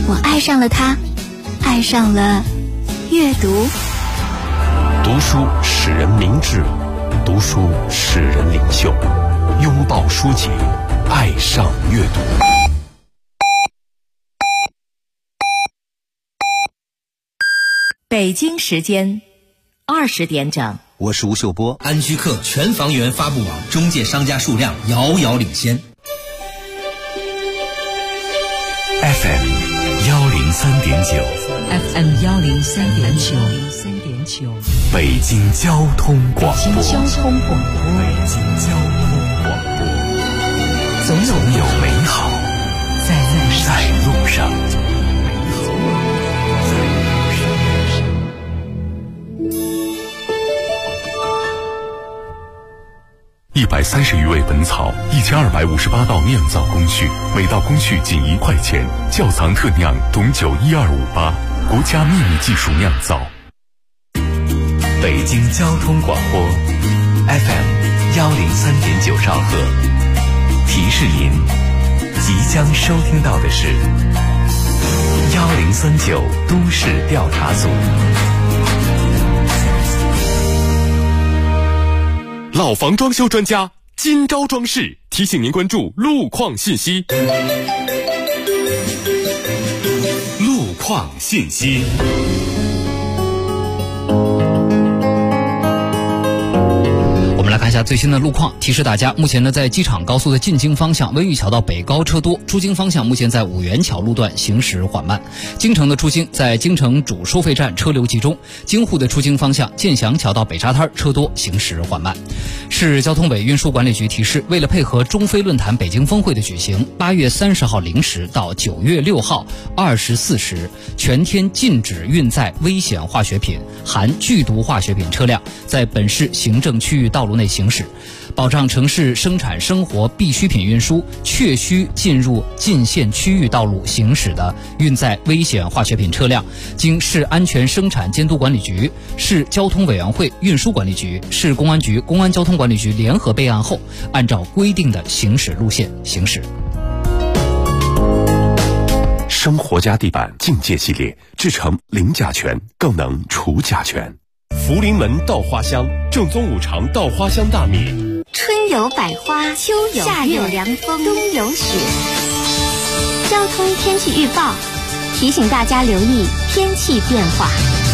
我爱上了它，爱上了阅读。 读书使人明智，读书使人领袖。拥抱书籍，爱上阅读。 北京时间20点整， 我是吴秀波。 安居客全房源发布网中介商家数量遥遥领先。 FM 103.9 FM 103.9， 北京交通广播。 北京交通广播， 北京交通广播， 总有美好在路上。130余味本草，1258道酿造工序，每道工序仅1块钱。窖藏特酿董酒12588，国家秘密技术酿造。北京交通广播 FM 103.9兆赫，提示您即将收听到的是1039都市调查组。老房装修专家金招装饰提醒您关注路况信息。路况信息。 我们来看一下最新的路况，提示大家，目前呢，在机场高速的进京方向，温榆桥到北高车多；出京方向，目前在五元桥路段行驶缓慢。京城的出京，在京城主收费站车流集中；京沪的出京方向，建祥桥到北沙滩车多，行驶缓慢。市交通委运输管理局提示，为了配合中非论坛北京峰会的举行，8月30号0时到9月6号24时，全天禁止运载危险化学品、含剧毒化学品车辆在本市行政区域道路内行驶，保障城市生产生活必需品运输确需进入禁限区域道路行驶的运载危险化学品车辆，经市安全生产监督管理局、市交通委员会运输管理局、市公安局公安交通管理局联合备案后，按照规定的行驶路线行驶。 生活家地板境界系列，制成零甲醛，更能除甲醛。福临门稻花香，正宗五常稻花香大米。 春有百花，秋有夏有凉风，冬有雪。交通天气预报提醒大家留意天气变化。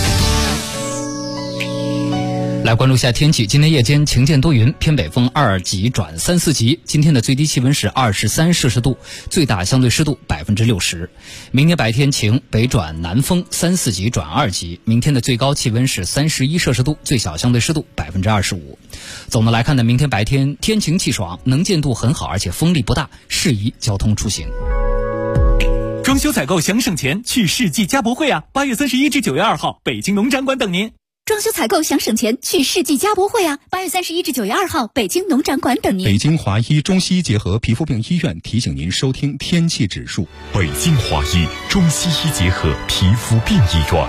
来关注一下天气，今天夜间晴间多云，偏北风2级转3、4级。今天的最低气温是23摄氏度，最大相对湿度60%。明天白天晴，北转南风3、4级转2级。明天的最高气温是31摄氏度，最小相对湿度25%。总的来看呢，明天白天天晴气爽，能见度很好，而且风力不大，适宜交通出行。 装修采购想省钱，去世纪家博会啊！8月31至9月2号，北京农展馆等您。 装修采购想省钱，去世纪家博会啊！8月31至9月2号，北京农展馆等您。 北京华医中西医结合皮肤病医院提醒您收听天气指数。 北京华医中西医结合皮肤病医院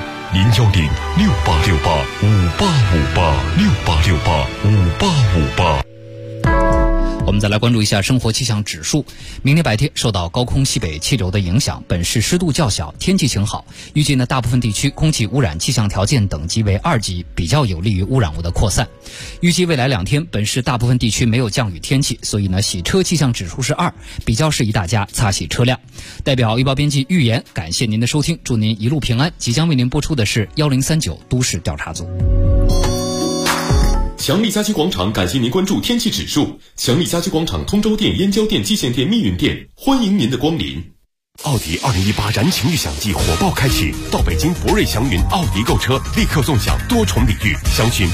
，0868685858，68685858。 我们再来关注一下生活气象指数。明天白天受到高空西北气流的影响，本市湿度较小，天气晴好。预计呢，大部分地区空气污染气象条件等级为2级，比较有利于污染物的扩散。预计未来2天，本市大部分地区没有降雨天气，所以呢，洗车气象指数是2，比较适宜大家擦洗车辆。代表预报编辑预言，感谢您的收听，祝您一路平安。即将为您播出的是1039都市调查组。 强力家居广场感谢您关注天气指数。强力家居广场通州店、燕郊店、蓟县店、密云店，欢迎您的光临。奥迪2018燃情预享季火爆开启，到北京博瑞祥云奥迪购车，立刻送享多重礼遇，详询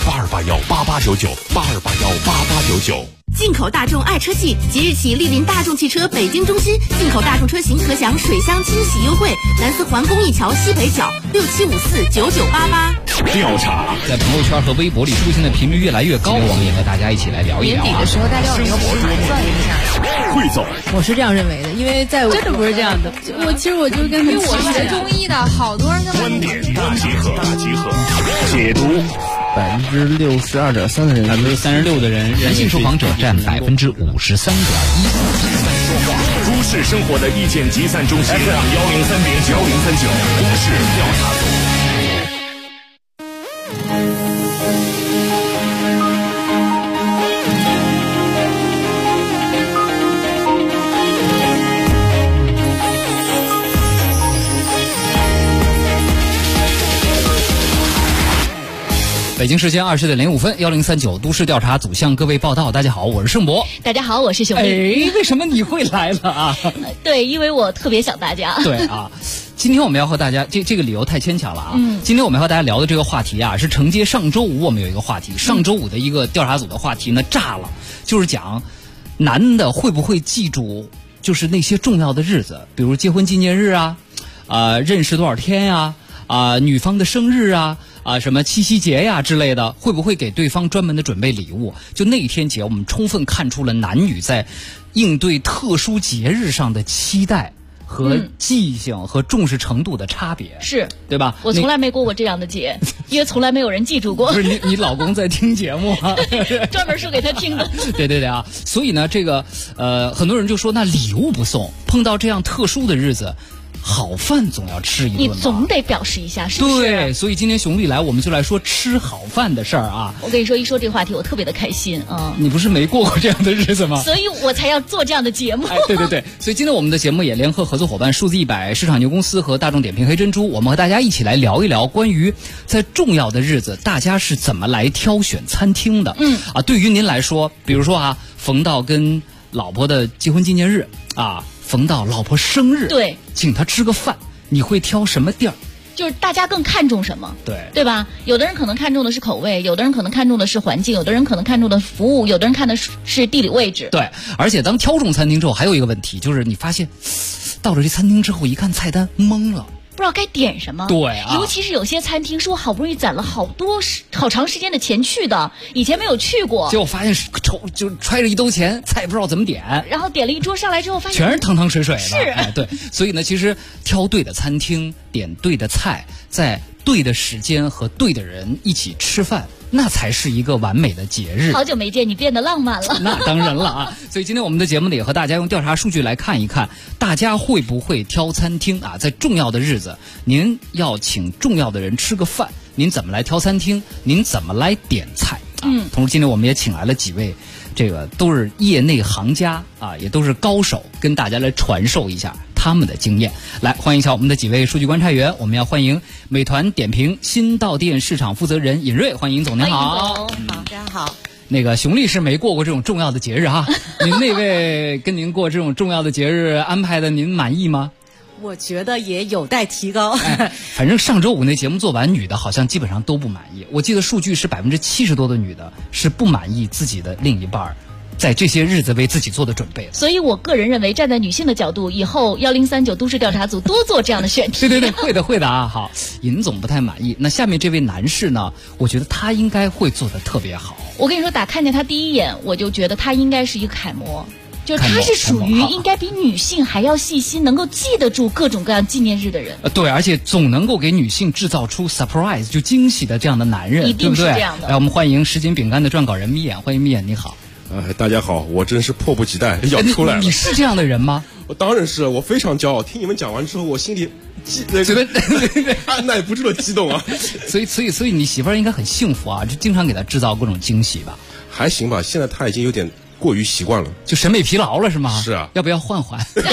82818899，82818899。 进口大众爱车季即日起莅临大众汽车北京中心，进口大众车型可享水箱清洗优惠，南四环公益桥西北角67549988。 调查在朋友圈和微博里出现的频率越来越高，我们也和大家一起来聊一聊。 年底的时候，大家有一个盘算一下。 汇总， 我是这样认为的，因为在我真的不是这样的。其实我就跟因为我学中医的，好多人跟观点大集合，解读。 62.3%的人 ，36%的人，男性受访者占53.1%。 都市生活的意见集散中心 FM 103.9 都市调查组。 北京时间20:05，1039都市调查组向各位报道。大家好，我是盛博。 大家好，我是熊丽。 为什么你会来了啊？ 对，因为我特别想大家。 对啊，今天我们要和大家这个理由太牵强了啊。今天我们要和大家聊的这个话题啊，是承接上周五我们有一个话题，上周五的一个调查组的话题呢炸了，就是讲男的会不会记住就是那些重要的日子，比如结婚纪念日啊，认识多少天呀，女方的生日啊。什么七夕节呀之类的，会不会给对方专门的准备礼物？就那一天节，我们充分看出了男女在应对特殊节日上的期待和记性和重视程度的差别， 是对吧？ 我从来没过过这样的节，因为从来没有人记住过。 不是你老公在听节目啊？ 专门说给他听的。 对啊，所以呢，这个很多人就说，那礼物不送，碰到这样特殊的日子。好饭总要吃一顿吧， 你总得表示一下，是不是？ 对，所以今天熊丽来，我们就来说吃好饭的事儿啊。 我跟你说，一说这个话题，我特别的开心啊。 你不是没过这样的日子吗？ 所以我才要做这样的节目。 对，所以今天我们的节目也联合合作伙伴数字100市场牛公司和大众点评黑珍珠，我们和大家一起来聊一聊关于在重要的日子，大家是怎么来挑选餐厅的。对于您来说，比如说逢到跟老婆的结婚纪念日逢到老婆生日， 对， 请她吃个饭，你会挑什么地儿？ 就是大家更看重什么，对吧？有的人可能看重的是口味，有的人可能看重的是环境，有的人可能看重的服务，有的人看的是地理位置。 对，而且当挑中餐厅之后，还有一个问题，就是你发现到了这餐厅之后，一看菜单懵了。 不知道该点什么， 对啊， 尤其是有些餐厅是我好不容易攒了好长时间的钱去的，以前没有去过， 结果发现就揣着一兜钱，菜不知道怎么点， 然后点了一桌上来之后，发现全是汤汤水水的。 是， 对，所以呢，其实挑对的餐厅，点对的菜，在对的时间和对的人一起吃饭，那才是一个完美的节日。 好久没见，你变得浪漫了。 那当然了啊！所以今天我们的节目呢，也和大家用调查数据来看一看，大家会不会挑餐厅啊？在重要的日子，您要请重要的人吃个饭，您怎么来挑餐厅？您怎么来点菜？同时今天我们也请来了几位，这个都是业内行家也都是高手，跟大家来传授一下他们的经验。来，欢迎一下我们的几位数据观察员。我们要欢迎美团点评新到店市场负责人尹瑞，欢迎尹总，您好。 好，大家好。 那个熊丽是没过这种重要的节日您那位跟您过这种重要的节日安排的，您满意吗？ 我觉得也有待提高。 反正上周五那节目做完，女的好像基本上都不满意。我记得数据是70%多的女的是不满意自己的另一半在这些日子为自己做的准备。 所以我个人认为，站在女性的角度，以后1039都市调查组多做这样的选题。 对，会的啊。好，尹总不太满意。那下面这位男士呢，我觉得他应该会做得特别好。 我跟你说，看见他第一眼，我就觉得他应该是一个楷模。就是他是属于应该比女性还要细心，能够记得住各种各样纪念日的人。 对，而且总能够给女性制造出 surprise 就惊喜的这样的男人， 一定是这样的。 来，我们欢迎什锦饼干的撰稿人咪眼，欢迎咪眼，你好。 大家好，我真是迫不及待要出来了。 你是这样的人吗？ 我当然是，我非常骄傲。听你们讲完之后，我心里按耐不住的激动啊。 所以你媳妇儿应该很幸福啊，就经常给她制造各种惊喜吧？ 还行吧，现在她已经有点过于习惯了， 就审美疲劳了是吗？ 是啊， 要不要换？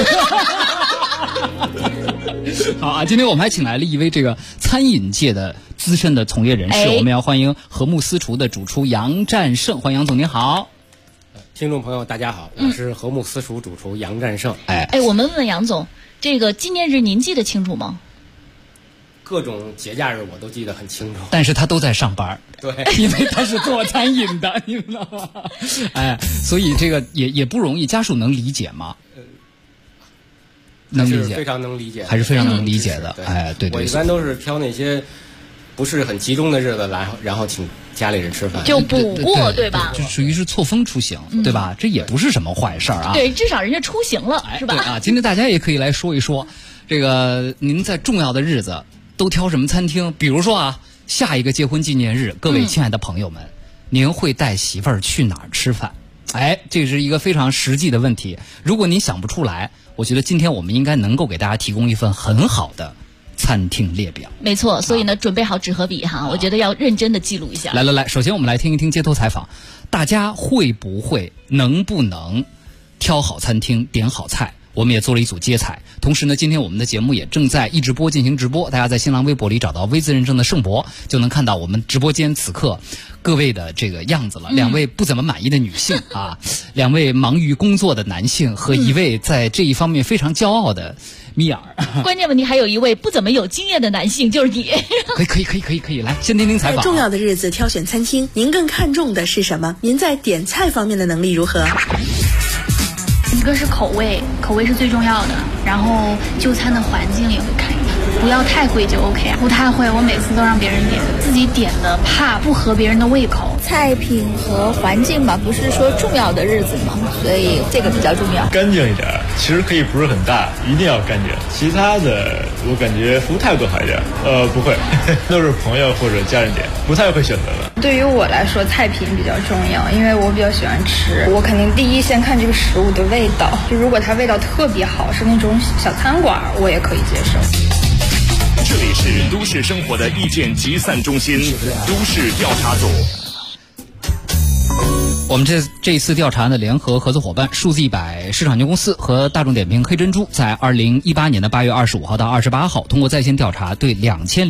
好今天我们还请来了一位这个餐饮界的资深的从业人士，我们要欢迎和睦私厨的主厨杨占胜，欢迎杨总，您好。 听众朋友大家好，我是和睦私厨主厨杨占胜。 我们问问杨总，这个纪念日您记得清楚吗？ 各种节假日我都记得很清楚， 但是他都在上班， 对， 因为他是做餐饮的，你知道吗？所以这个也不容易，家属能理解吗？能理解， 非常能理解， 还是非常能理解的。对， 我一般都是挑那些不是很集中的日子来，然后请家里人吃饭， 就补过，对吧？ 就属于是错峰出行，对吧？这也不是什么坏事啊。 对，至少人家出行了，是吧？ 对今天大家也可以来说一说，这个您在重要的日子都挑什么餐厅？比如说下一个结婚纪念日，各位亲爱的朋友们，您会带媳妇儿去哪儿吃饭？ 这是一个非常实际的问题。如果您想不出来，我觉得今天我们应该能够给大家提供一份很好的餐厅列表。 没错，所以呢，准备好纸和笔哈，我觉得要认真的记录一下。 来，首先我们来听一听街头采访，大家会不会、能不能挑好餐厅、点好菜？我们也做了一组接彩，同时呢，今天我们的节目也正在一直播进行直播，大家在新浪微博里找到微字认证的盛博，就能看到我们直播间此刻各位的这个样子了。两位不怎么满意的女性啊，两位忙于工作的男性和一位在这一方面非常骄傲的米尔。 关键问题还有一位不怎么有经验的男性，就是你。 可以，来，先听听采访。 在重要的日子挑选餐厅，您更看重的是什么？您在点菜方面的能力如何？ 一个是口味是最重要的，然后就餐的环境也会看一下，不要太贵就 OK 啊。不太会，我每次都让别人点，自己点的怕不合别人的胃口。 菜品和环境吧，不是说重要的日子嘛，所以这个比较重要。 干净一点，其实可以不是很大，一定要干净。其他的我感觉服务态度好一点，不会，都是朋友或者家人点，不太会选择的。 对于我来说，菜品比较重要，因为我比较喜欢吃，我肯定第一先看这个食物的味道，就如果它味道特别好，是那种小餐馆，我也可以接受。 这里是都市生活的意见集散中心，都市调查组。 我们这一次调查的联合合作伙伴数字100市场有限公司和大众点评黑珍珠，在2018年的8月25号到28号，通过在线调查，对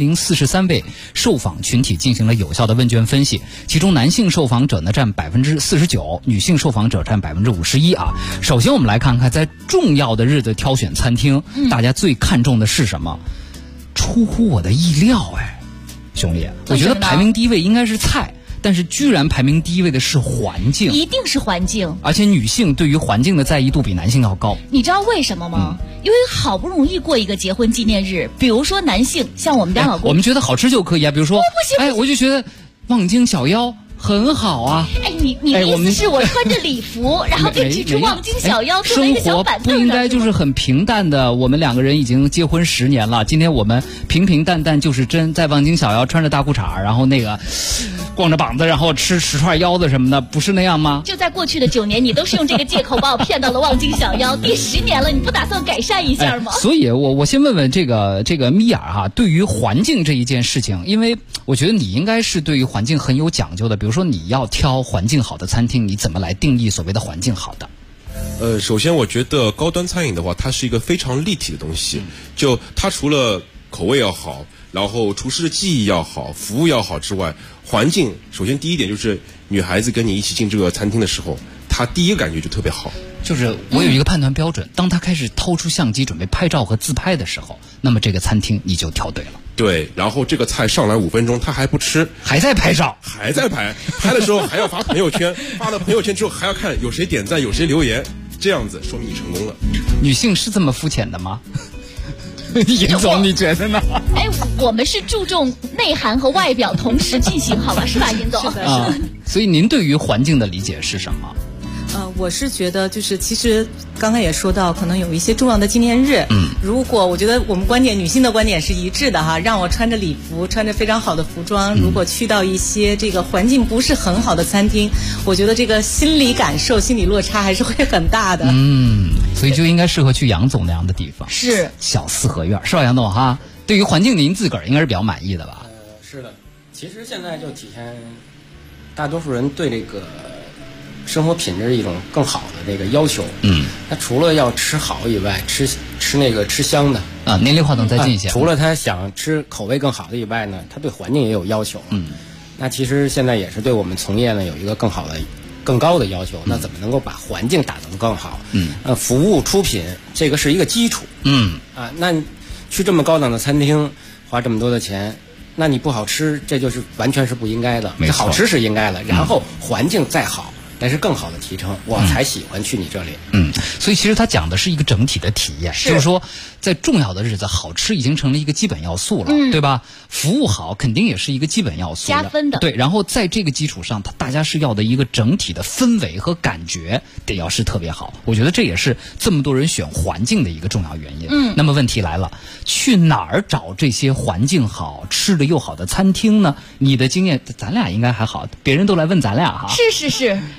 2043位受访群体进行了有效的问卷分析，其中男性受访者呢占49%，女性受访者占51%啊。首先我们来看看，在重要的日子挑选餐厅，大家最看重的是什么？出乎我的意料，兄弟，我觉得排名第一位应该是菜。但是居然排名第一位的是环境， 一定是环境， 而且女性对于环境的在意度比男性要高。 你知道为什么吗？因为好不容易过一个结婚纪念日，比如说男性，像我们家老公， 我们觉得好吃就可以啊，比如说，我就觉得望京小腰很好啊。 你的意思是我穿着礼服，然后给吃望京小腰，坐在一个小板凳生活不应该就是很平淡的？我们两个人已经结婚10年了，今天我们平平淡淡就是真，在望京小腰穿着大裤衩，然后那个光着膀子，然后吃10串腰子什么的，不是那样吗？ 就在过去的9年，你都是用这个借口把我骗到了望京小腰，第10年了，你不打算改善一下吗？ 所以我先问问这个米尔哈，对于环境这一件事情，因为我觉得你应该是对于环境很有讲究的，比如说你要挑环境好的餐厅，你怎么来定义所谓的环境好的？ 首先我觉得高端餐饮的话，它是一个非常立体的东西，就它除了口味要好，然后厨师的技艺要好，服务要好之外，环境首先第一点就是女孩子跟你一起进这个餐厅的时候，她第一个感觉就特别好。 就是我有一个判断标准，当她开始掏出相机准备拍照和自拍的时候，那么这个餐厅你就挑对了。 对，然后这个菜上来5分钟，他还不吃， 还在拍照， 还在拍的时候还要发朋友圈，发了朋友圈之后还要看有谁点赞，有谁留言，这样子说明你成功了。 女性是这么肤浅的吗？尹总，你觉得呢？ 我们是注重内涵和外表同时进行，好吧？是吧，尹总？ 是的。 所以您对于环境的理解是什么？ 我是觉得就是其实刚才也说到，可能有一些重要的纪念日，如果我觉得我们观点，女性的观点是一致的哈，让我穿着礼服，穿着非常好的服装，如果去到一些这个环境不是很好的餐厅，我觉得这个心理感受、心理落差还是会很大的。 所以就应该适合去杨总那样的地方， 是小四合院，是吧，杨总哈？对于环境，您自个儿应该是比较满意的吧？ 是的，其实现在就体现大多数人对这个生活品质一种更好的这个要求。他除了要吃好以外，吃香的啊，您离话筒再近一些。 除了他想吃口味更好的以外呢，他对环境也有要求。那其实现在也是对我们从业呢有一个更高的要求。那怎么能够把环境打得更好？服务出品这个是一个基础。那去这么高档的餐厅花这么多的钱，那你不好吃，这就是完全是不应该的。好吃是应该的，然后环境再好，但是更好的提升，我才喜欢去你这里。 所以其实他讲的是一个整体的体验，就是说在重要的日子，好吃已经成了一个基本要素了，对吧？服务好肯定也是一个基本要素， 加分的。 对，然后在这个基础上，大家是要的一个整体的氛围和感觉得要是特别好。我觉得这也是这么多人选环境的一个重要原因。那么问题来了，去哪儿找这些环境好、吃的又好的餐厅呢？你的经验，咱俩应该还好，别人都来问咱俩哈。 是。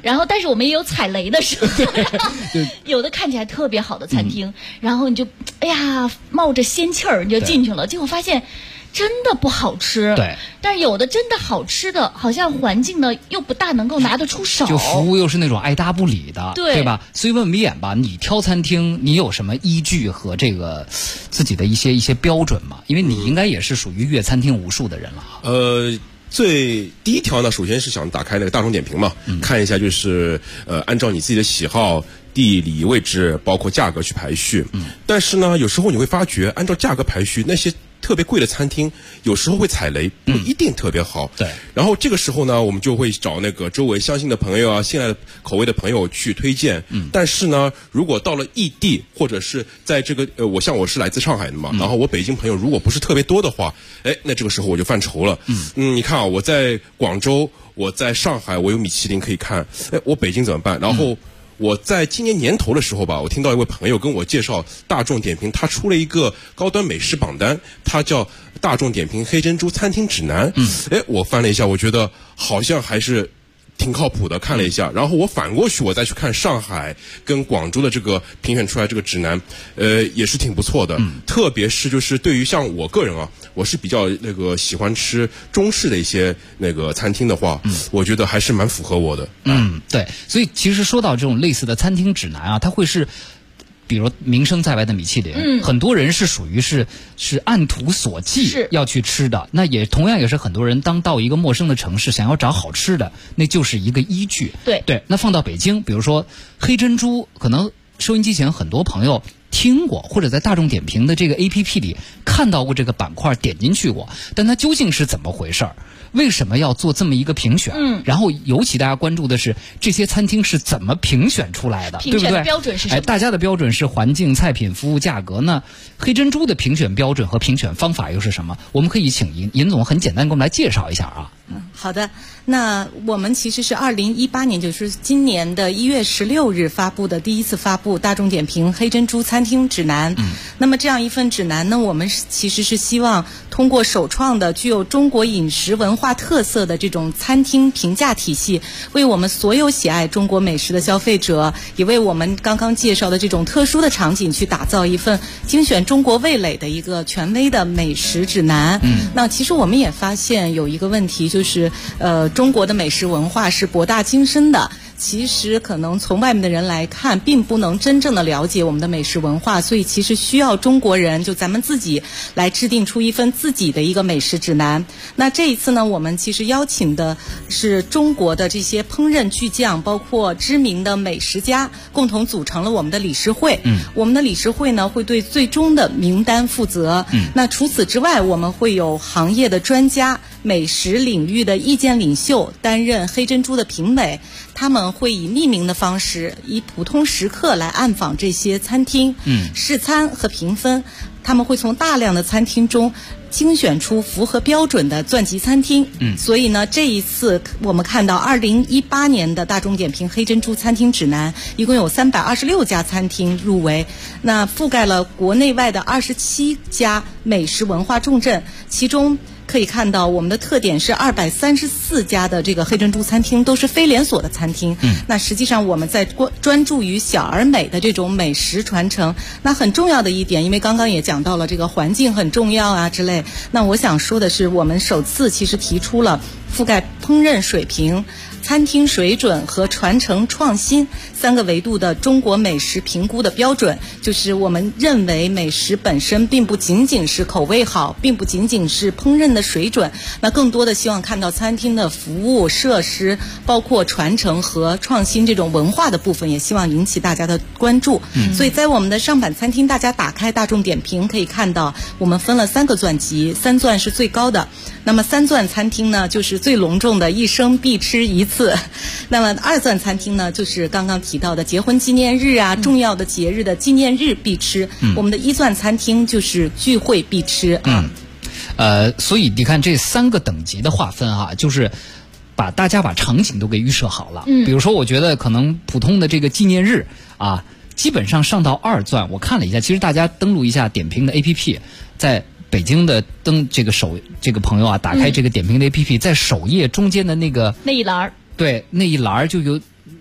然后但是我们也有踩雷的时候，有的看起来特别好的餐厅，然后你就哎呀冒着仙气儿你就进去了，结果发现真的不好吃。 对， 但是有的真的好吃的，好像环境呢又不大能够拿得出手， 就服务又是那种爱答不理的，对吧？所以问米眼吧，你挑餐厅你有什么依据和这个自己的一些标准吗？因为你应该也是属于阅餐厅无数的人了。 第一条呢，首先是想打开那个大众点评嘛，看一下就是按照你自己的喜好、地理位置，包括价格去排序。但是呢，有时候你会发觉，按照价格排序，那些特别贵的餐厅有时候会踩雷，不一定特别好。 对。然后这个时候呢，我们就会找那个周围相信的朋友啊、信赖的口味的朋友去推荐。但是呢，如果到了异地，或者是在这个我是来自上海的嘛，然后我北京朋友如果不是特别多的话，那这个时候我就犯愁了。你看啊，我在广州，我在上海，我有米其林可以看，我北京怎么办？然后我在今年年头的时候吧，我听到一位朋友跟我介绍大众点评，他出了一个高端美食榜单，它叫大众点评黑珍珠餐厅指南。我翻了一下，我觉得好像还是挺靠谱的，看了一下，然后我反过去我再去看上海跟广州的这个评选出来这个指南，也是挺不错的。特别是就是对于像我个人啊，我是比较那个喜欢吃中式的一些那个餐厅的话，我觉得还是蛮符合我的。 对，所以其实说到这种类似的餐厅指南啊，它会是比如名声在外的米其林，很多人是属于是按图索骥要去吃的，那也同样也是很多人当到一个陌生的城市想要找好吃的，那就是一个依据。对，那放到北京，比如说黑珍珠，可能收音机前很多朋友听过，或者在大众点评的这个 APP 里看到过这个板块，点进去过，但它究竟是怎么回事儿？为什么要做这么一个评选？然后尤其大家关注的是这些餐厅是怎么评选出来的，对不对？ 评选的标准是什么？ 大家的标准是环境、菜品、服务、价格呢？黑珍珠的评选标准和评选方法又是什么？我们可以请尹总很简单给我们来介绍一下啊。 好的，那我们其实是2018年，就是今年的1月16日发布的第一次发布大众点评黑珍珠餐厅指南。那么这样一份指南呢，我们其实是希望通过首创的具有中国饮食文化特色的这种餐厅评价体系，为我们所有喜爱中国美食的消费者，也为我们刚刚介绍的这种特殊的场景去打造一份精选中国味蕾的一个权威的美食指南。那其实我们也发现有一个问题，就是中国的美食文化是博大精深的，其实可能从外面的人来看并不能真正的了解我们的美食文化，所以其实需要中国人就咱们自己来制定出一份自己的一个美食指南。那这一次呢，我们其实邀请的是中国的这些烹饪巨匠，包括知名的美食家，共同组成了我们的理事会。我们的理事会呢会对最终的名单负责。那除此之外，我们会有行业的专家、美食领域的意见领袖担任黑珍珠的评委，他们会以匿名的方式，以普通食客来暗访这些餐厅，试餐和评分。他们会从大量的餐厅中精选出符合标准的钻级餐厅。所以呢，这一次我们看到2018年的大众点评黑珍珠餐厅指南，一共有326家餐厅入围，那覆盖了国内外的27家美食文化重镇，其中可以看到我们的特点是234家的这个黑珍珠餐厅都是非连锁的餐厅。那实际上我们在专注于小而美的这种美食传承。那很重要的一点，因为刚刚也讲到了这个环境很重要啊之类，那我想说的是，我们首次其实提出了覆盖烹饪水平、餐厅水准和传承创新3个维度的中国美食评估的标准。就是我们认为美食本身并不仅仅是口味好，并不仅仅是烹饪的水准，那更多的希望看到餐厅的服务设施，包括传承和创新这种文化的部分，也希望引起大家的关注。所以在我们的上版餐厅，大家打开大众点评可以看到，我们分了3个钻级，3钻是最高的。那么3钻餐厅呢，就是最隆重的一生必吃一次。那么2钻餐厅呢，就是刚刚提到的结婚纪念日啊，重要的节日的纪念日必吃。我们的1钻餐厅就是聚会必吃。 所以你看这3个等级的划分啊，就是大家把场景都给预设好了。比如说我觉得可能普通的这个纪念日啊，基本上上到2钻，我看了一下，其实大家登录一下点评的 APP， 在北京的这个朋友啊，打开这个点评的 APP， 在首页中间的那一栏，对，那一栏就有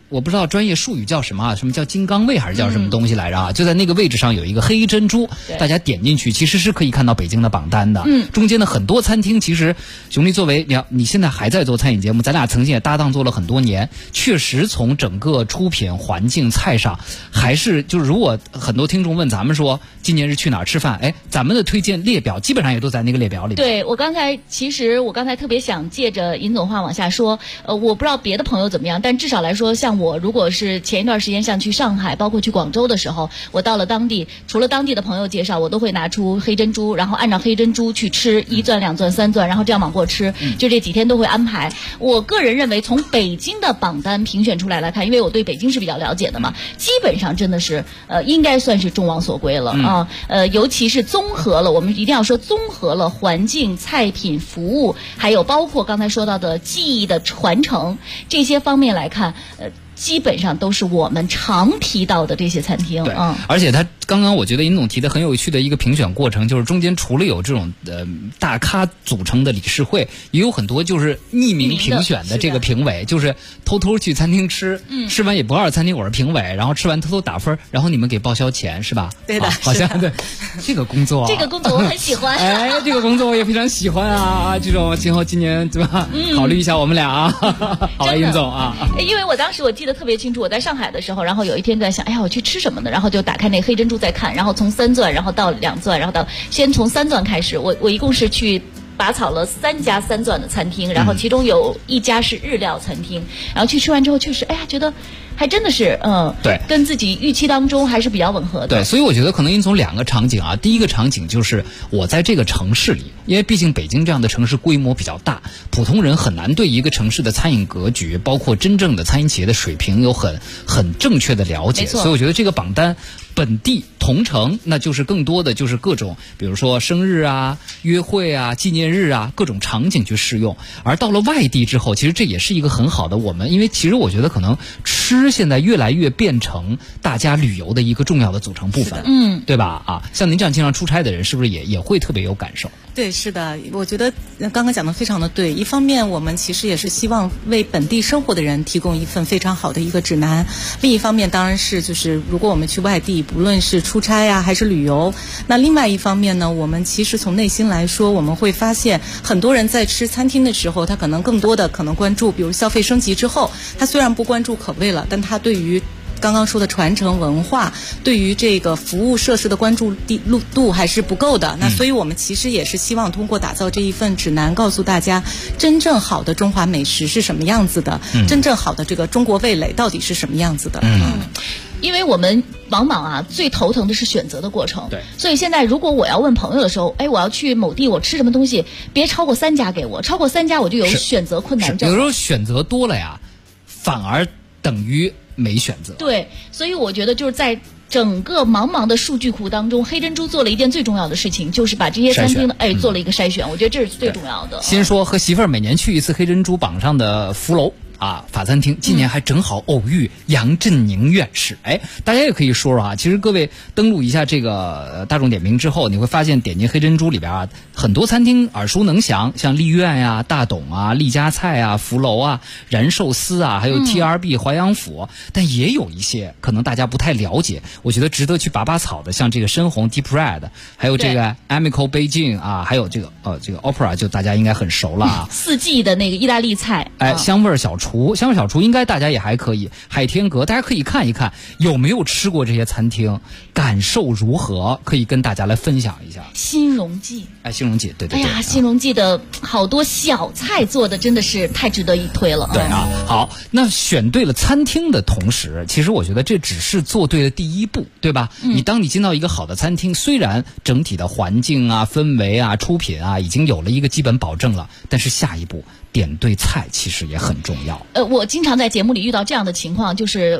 我不知道专业术语叫什么啊，什么叫金刚位还是叫什么东西来着啊？就在那个位置上有一个黑珍珠，大家点进去其实是可以看到北京的榜单的。中间的很多餐厅，其实熊丽作为你现在还在做餐饮节目，咱俩曾经也搭档做了很多年，确实从整个出品环境菜上，还是就是如果很多听众问咱们说今年是去哪儿吃饭，哎，咱们的推荐列表基本上也都在那个列表里面。 对，我刚才特别想借着尹总话往下说，我不知道别的朋友怎么样，但至少来说，像我如果是前一段时间像去上海，包括去广州的时候，我到了当地，除了当地的朋友介绍，我都会拿出黑珍珠，然后按照黑珍珠去吃1钻、2钻、3钻，然后这样往过吃，就这几天都会安排。我个人认为，从北京的榜单评选出来看，因为我对北京是比较了解的嘛，基本上真的是应该算是众望所归了啊。尤其是综合了，我们一定要说综合了环境、菜品、服务，还有包括刚才说到的技艺的传承这些方面来看，基本上都是我们常提到的这些餐厅。 对，而且他刚刚我觉得尹总提的很有趣的一个评选过程，就是中间除了有这种大咖组成的理事会，也有很多就是匿名评选的这个评委，就是偷偷去餐厅吃，吃完也不告诉餐厅我是评委，然后吃完偷偷打分，然后你们给报销钱是吧？ 对的， 好像对这个工作， 这个工作我很喜欢。 哎，这个工作我也非常喜欢啊！这种今后今年对吧？考虑一下我们俩啊，好吧，尹总啊。 因为我当时我记得特别清楚，我在上海的时候，然后有一天在想，哎呀，我去吃什么呢？然后就打开那个黑珍珠在看，然后从3钻，然后到2钻，然后先从3钻开始。我一共是去拔草了3家3钻的餐厅，然后其中有1家是日料餐厅，然后去吃完之后，确实，哎呀，觉得还真的是， 对， 跟自己预期当中还是比较吻合的。 对，所以我觉得可能尹总2个场景啊，第一个场景就是我在这个城市里，因为毕竟北京这样的城市规模比较大，普通人很难对一个城市的餐饮格局，包括真正的餐饮企业的水平有很正确的了解。所以我觉得这个榜单本地同城，那就是更多的就是各种，比如说生日啊、约会啊、纪念日啊，各种场景去适用。而到了外地之后，其实这也是一个很好的因为其实我觉得可能吃现在越来越变成大家旅游的一个重要的组成部分，对吧？啊，像您这样经常出差的人，是不是也会特别有感受？ 对，是的，我觉得刚刚讲的非常的对。一方面，我们其实也是希望为本地生活的人提供一份非常好的一个指南；另一方面，当然是就是如果我们去外地，不论是出差呀还是旅游，那另外一方面呢，我们其实从内心来说，我们会发现很多人在吃餐厅的时候，他可能更多的可能关注，比如消费升级之后，他虽然不关注口味了，但他对于刚刚说的传承文化，对于这个服务设施的关注度还是不够的。那所以我们其实也是希望通过打造这一份指南，告诉大家真正好的中华美食是什么样子的，真正好的这个中国味蕾到底是什么样子的。 因为我们往往最头疼的是选择的过程。 对， 所以现在如果我要问朋友的时候，哎，我要去某地，我吃什么东西，别超过3家给我，超过3家我就有选择困难症。 有时候选择多了呀，反而等于没选择。 对，所以我觉得就是在整个茫茫的数据库当中，黑珍珠做了一件最重要的事情，就是把这些餐厅做了一个筛选。我觉得这是最重要的。 先说和媳妇儿每年去一次黑珍珠榜上的福楼啊，法餐厅今年还正好偶遇杨振宁院士。哎，大家也可以说说啊，其实各位登录一下这个大众点评之后，你会发现点进黑珍珠里边啊，很多餐厅耳熟能详，像丽苑呀、大董啊、丽家菜啊、福楼啊、燃寿司啊，还有 TRB 淮阳府，但也有一些可能大家不太了解，我觉得值得去拔拔草的，像这个深红 Deep Red， 还有这个 Amico 北京啊，还有这个Opera 就大家应该很熟了啊。 四季的那个意大利菜， 香味小厨应该大家也还可以。海天阁大家可以看一看有没有吃过这些餐厅，感受如何，可以跟大家来分享一下。 新荣记， 新荣记，对。 哎呀，新荣记的好多小菜做的真的是太值得一推了。 对啊，好，那选对了餐厅的同时，其实我觉得这只是做对了第一步，对吧？当你进到一个好的餐厅，虽然整体的环境啊、氛围啊、出品啊已经有了一个基本保证了，但是下一步点对菜其实也很重要。 我经常在节目里遇到这样的情况，就是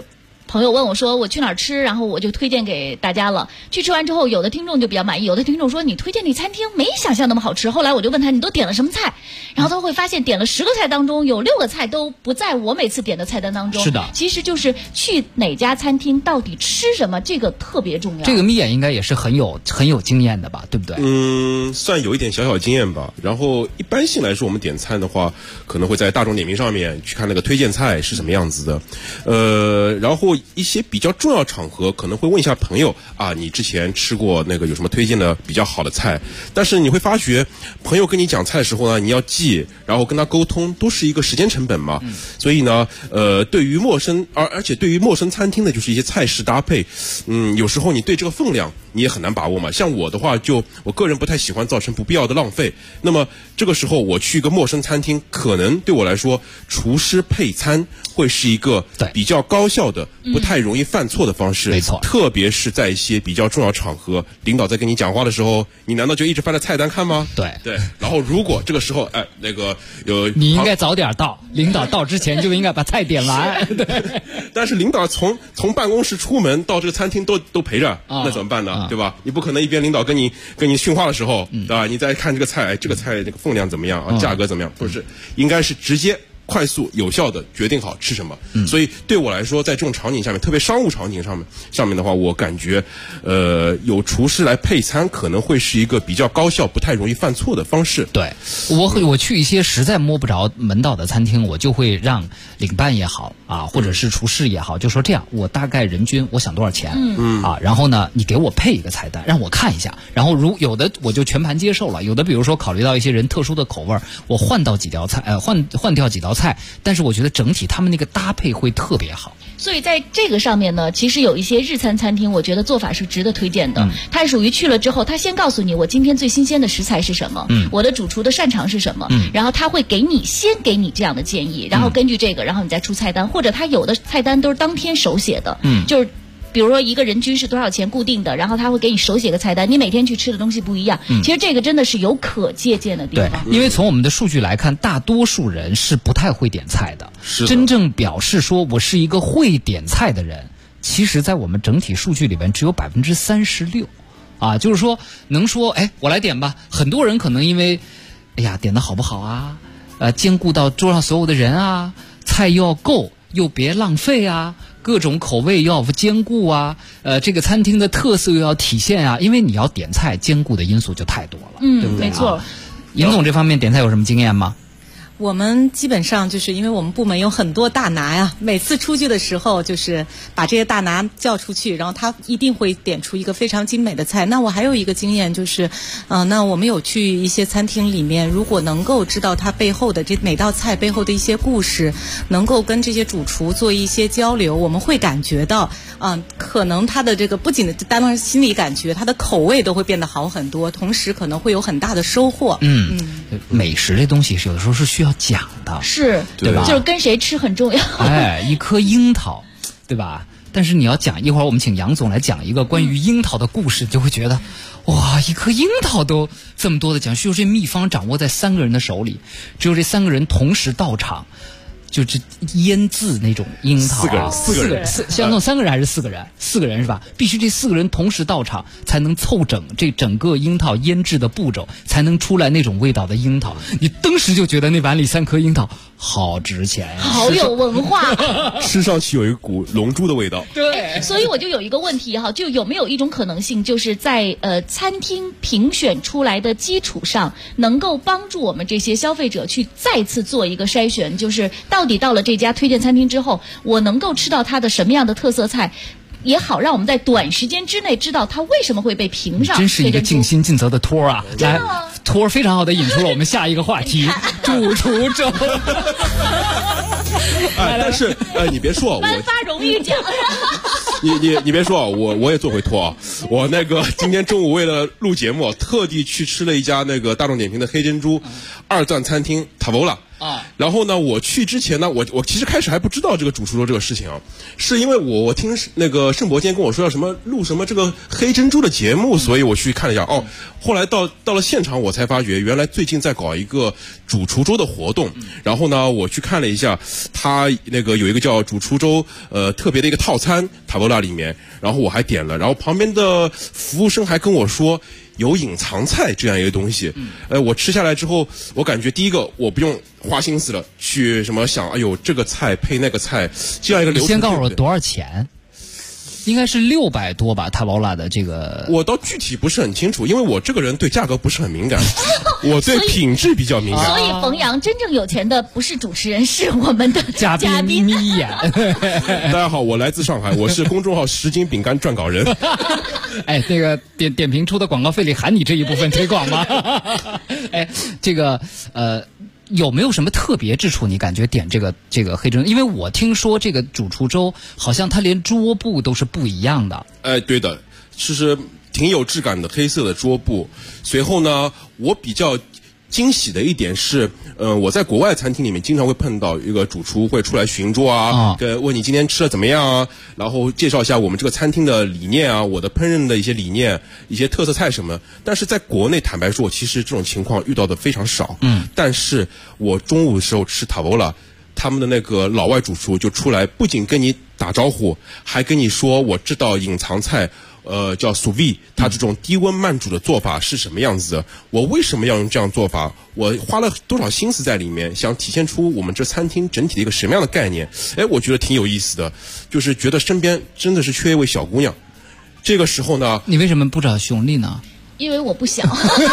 朋友问我说我去哪儿吃，然后我就推荐给大家了。去吃完之后，有的听众就比较满意，有的听众说你推荐那餐厅没想象那么好吃。后来我就问他你都点了什么菜，然后他会发现点了10个菜当中有6个菜都不在我每次点的菜单当中。 是的， 其实就是去哪家餐厅到底吃什么，这个特别重要。 这个咪眼应该也是很有经验的吧，对不对？ 算有一点小小经验吧。然后一般性来说，我们点餐的话，可能会在大众点评上面去看那个推荐菜是什么样子的。然后一些比较重要场合，可能会问一下朋友啊，你之前吃过那个有什么推荐的比较好的菜？但是你会发觉，朋友跟你讲菜的时候呢，你要记，然后跟他沟通，都是一个时间成本嘛。所以呢，对于陌生，而且对于陌生餐厅的就是一些菜式搭配，有时候你对这个分量你也很难把握嘛。像我的话，我个人不太喜欢造成不必要的浪费。那么这个时候我去一个陌生餐厅，可能对我来说，厨师配餐会是一个比较高效的、不太容易犯错的方式。 没错， 特别是在一些比较重要场合，领导在跟你讲话的时候，你难道就一直翻着菜单看吗？ 对。 然后如果这个时候， 你应该早点到，领导到之前就应该把菜点完。对。 但是领导从办公室出门到这个餐厅都陪着，那怎么办呢？对吧？你不可能一边领导跟你训话的时候，对吧？你再看这个菜，这个菜这个分量怎么样啊？价格怎么样？不是，应该是直接快速有效的决定好吃什么。所以对我来说，在这种场景下面，特别商务场景上面的话，我感觉有厨师来配餐可能会是一个比较高效、不太容易犯错的方式。 对，我去一些实在摸不着门道的餐厅，我就会让领班也好啊，或者是厨师也好，就说这样，我大概人均我想多少钱然后呢，你给我配一个菜单，让我看一下，然后有的我就全盘接受了，有的比如说考虑到一些人特殊的口味，我换掉几道菜，但是我觉得整体他们那个搭配会特别好。 所以在这个上面呢，其实有一些日餐餐厅，我觉得做法是值得推荐的。它属于去了之后，他先告诉你我今天最新鲜的食材是什么，我的主厨的擅长是什么，然后他会先给你这样的建议，然后根据这个，然后你再出菜单，或者他有的菜单都是当天手写的，就是比如说一个人均是多少钱固定的，然后他会给你手写个菜单，你每天去吃的东西不一样。其实这个真的是有可借鉴的地方。 对，因为从我们的数据来看，大多数人是不太会点菜的。真正表示说我是一个会点菜的人，其实在我们整体数据里边只有36%就是说能说我来点吧。很多人可能因为点的好不好啊，兼顾到桌上所有的人啊，菜又要够又别浪费啊，各种口味要兼顾啊，这个餐厅的特色又要体现啊，因为你要点菜兼顾的因素就太多了，对不对？ 没错。 尹总这方面点菜有什么经验吗？ 我们基本上就是因为我们部门有很多大拿呀，每次出去的时候就是把这些大拿叫出去，然后他一定会点出一个非常精美的菜。那我还有一个经验就是，那我们有去一些餐厅里面，如果能够知道它背后的这每道菜背后的一些故事，能够跟这些主厨做一些交流，我们会感觉到，可能他的这个不仅单单心理感觉，他的口味都会变得好很多，同时可能会有很大的收获。 美食这东西是有的时候是需要讲的， 是， 对吧？ 就是跟谁吃很重要。 一颗樱桃，对吧？但是你要讲一会儿，我们请杨总来讲一个关于樱桃的故事，就会觉得，哇，一颗樱桃都这么多的讲，只有这秘方掌握在3个人的手里，只有这3个人同时到场。就是腌制那种樱桃，4个人，像那种3个人还是4个人？4个人是吧？必须这4个人同时到场，才能凑整这整个樱桃腌制的步骤，才能出来那种味道的樱桃。你当时就觉得那碗里3颗樱桃好值钱呀， 好有文化， 吃上去有一股龙珠的味道。 对，所以我就有一个问题哈，就有没有一种可能性，就是在餐厅评选出来的基础上，能够帮助我们这些消费者去再次做一个筛选，就是到底到了这家推荐餐厅之后，我能够吃到它的什么样的特色菜，也好让我们在短时间之内知道它为什么会被评上。 真是一个尽心尽责的托啊！来，托非常好的引出了我们下一个话题，主厨周。 但是你别说， 颁发荣誉奖。 你别说，我也做回托啊！我那个今天中午为了录节目，特地去吃了一家那个大众点评的黑珍珠2钻餐厅 Tavola。 啊。然后呢，我去之前呢，我其实开始还不知道这个主厨桌这个事情啊，是因为我听那个盛博今天跟我说要什么录什么这个黑珍珠的节目，所以我去看了一下。哦，后来到了现场，我才发觉原来最近在搞一个主厨桌的活动。然后呢，我去看了一下，他那个有一个叫主厨桌特别的一个套餐塔波拉里面，然后我还点了，然后旁边的服务生还跟我说有隐藏菜这样一个东西。我吃下来之后，我感觉第一个我不用花心思了去什么想，哎呦这个菜配那个菜这样一个流程。 你先告诉我多少钱？应该是600多吧，塔包拉的这个。 我倒具体不是很清楚，因为我这个人对价格不是很敏感，我对品质比较敏感。 所以冯阳真正有钱的不是主持人，是我们的嘉宾。 大家好，我来自上海，我是公众号10斤饼干撰稿人。 哎，那个点评出的广告费里含你这一部分推广吗？哎，这个有没有什么特别之处？你感觉点这个黑珍珠？因为我听说这个主厨粥好像它连桌布都是不一样的。 对的，其实挺有质感的黑色的桌布。随后呢，我比较惊喜的一点是，我在国外餐厅里面经常会碰到一个主厨会出来巡桌啊，问你今天吃的怎么样啊，然后介绍一下我们这个餐厅的理念啊，我的烹饪的一些理念、一些特色菜什么。但是在国内，坦白说，我其实这种情况遇到的非常少。但是我中午的时候吃塔波拉，他们的那个老外主厨就出来，不仅跟你打招呼，还跟你说我这道隐藏菜。叫 sous vide， 它这种低温慢煮的做法是什么样子的？我为什么要用这样做法？我花了多少心思在里面，想体现出我们这餐厅整体的一个什么样的概念？我觉得挺有意思的，就是觉得身边真的是缺一位小姑娘。这个时候呢， 你为什么不找熊丽呢？ 因为我不想。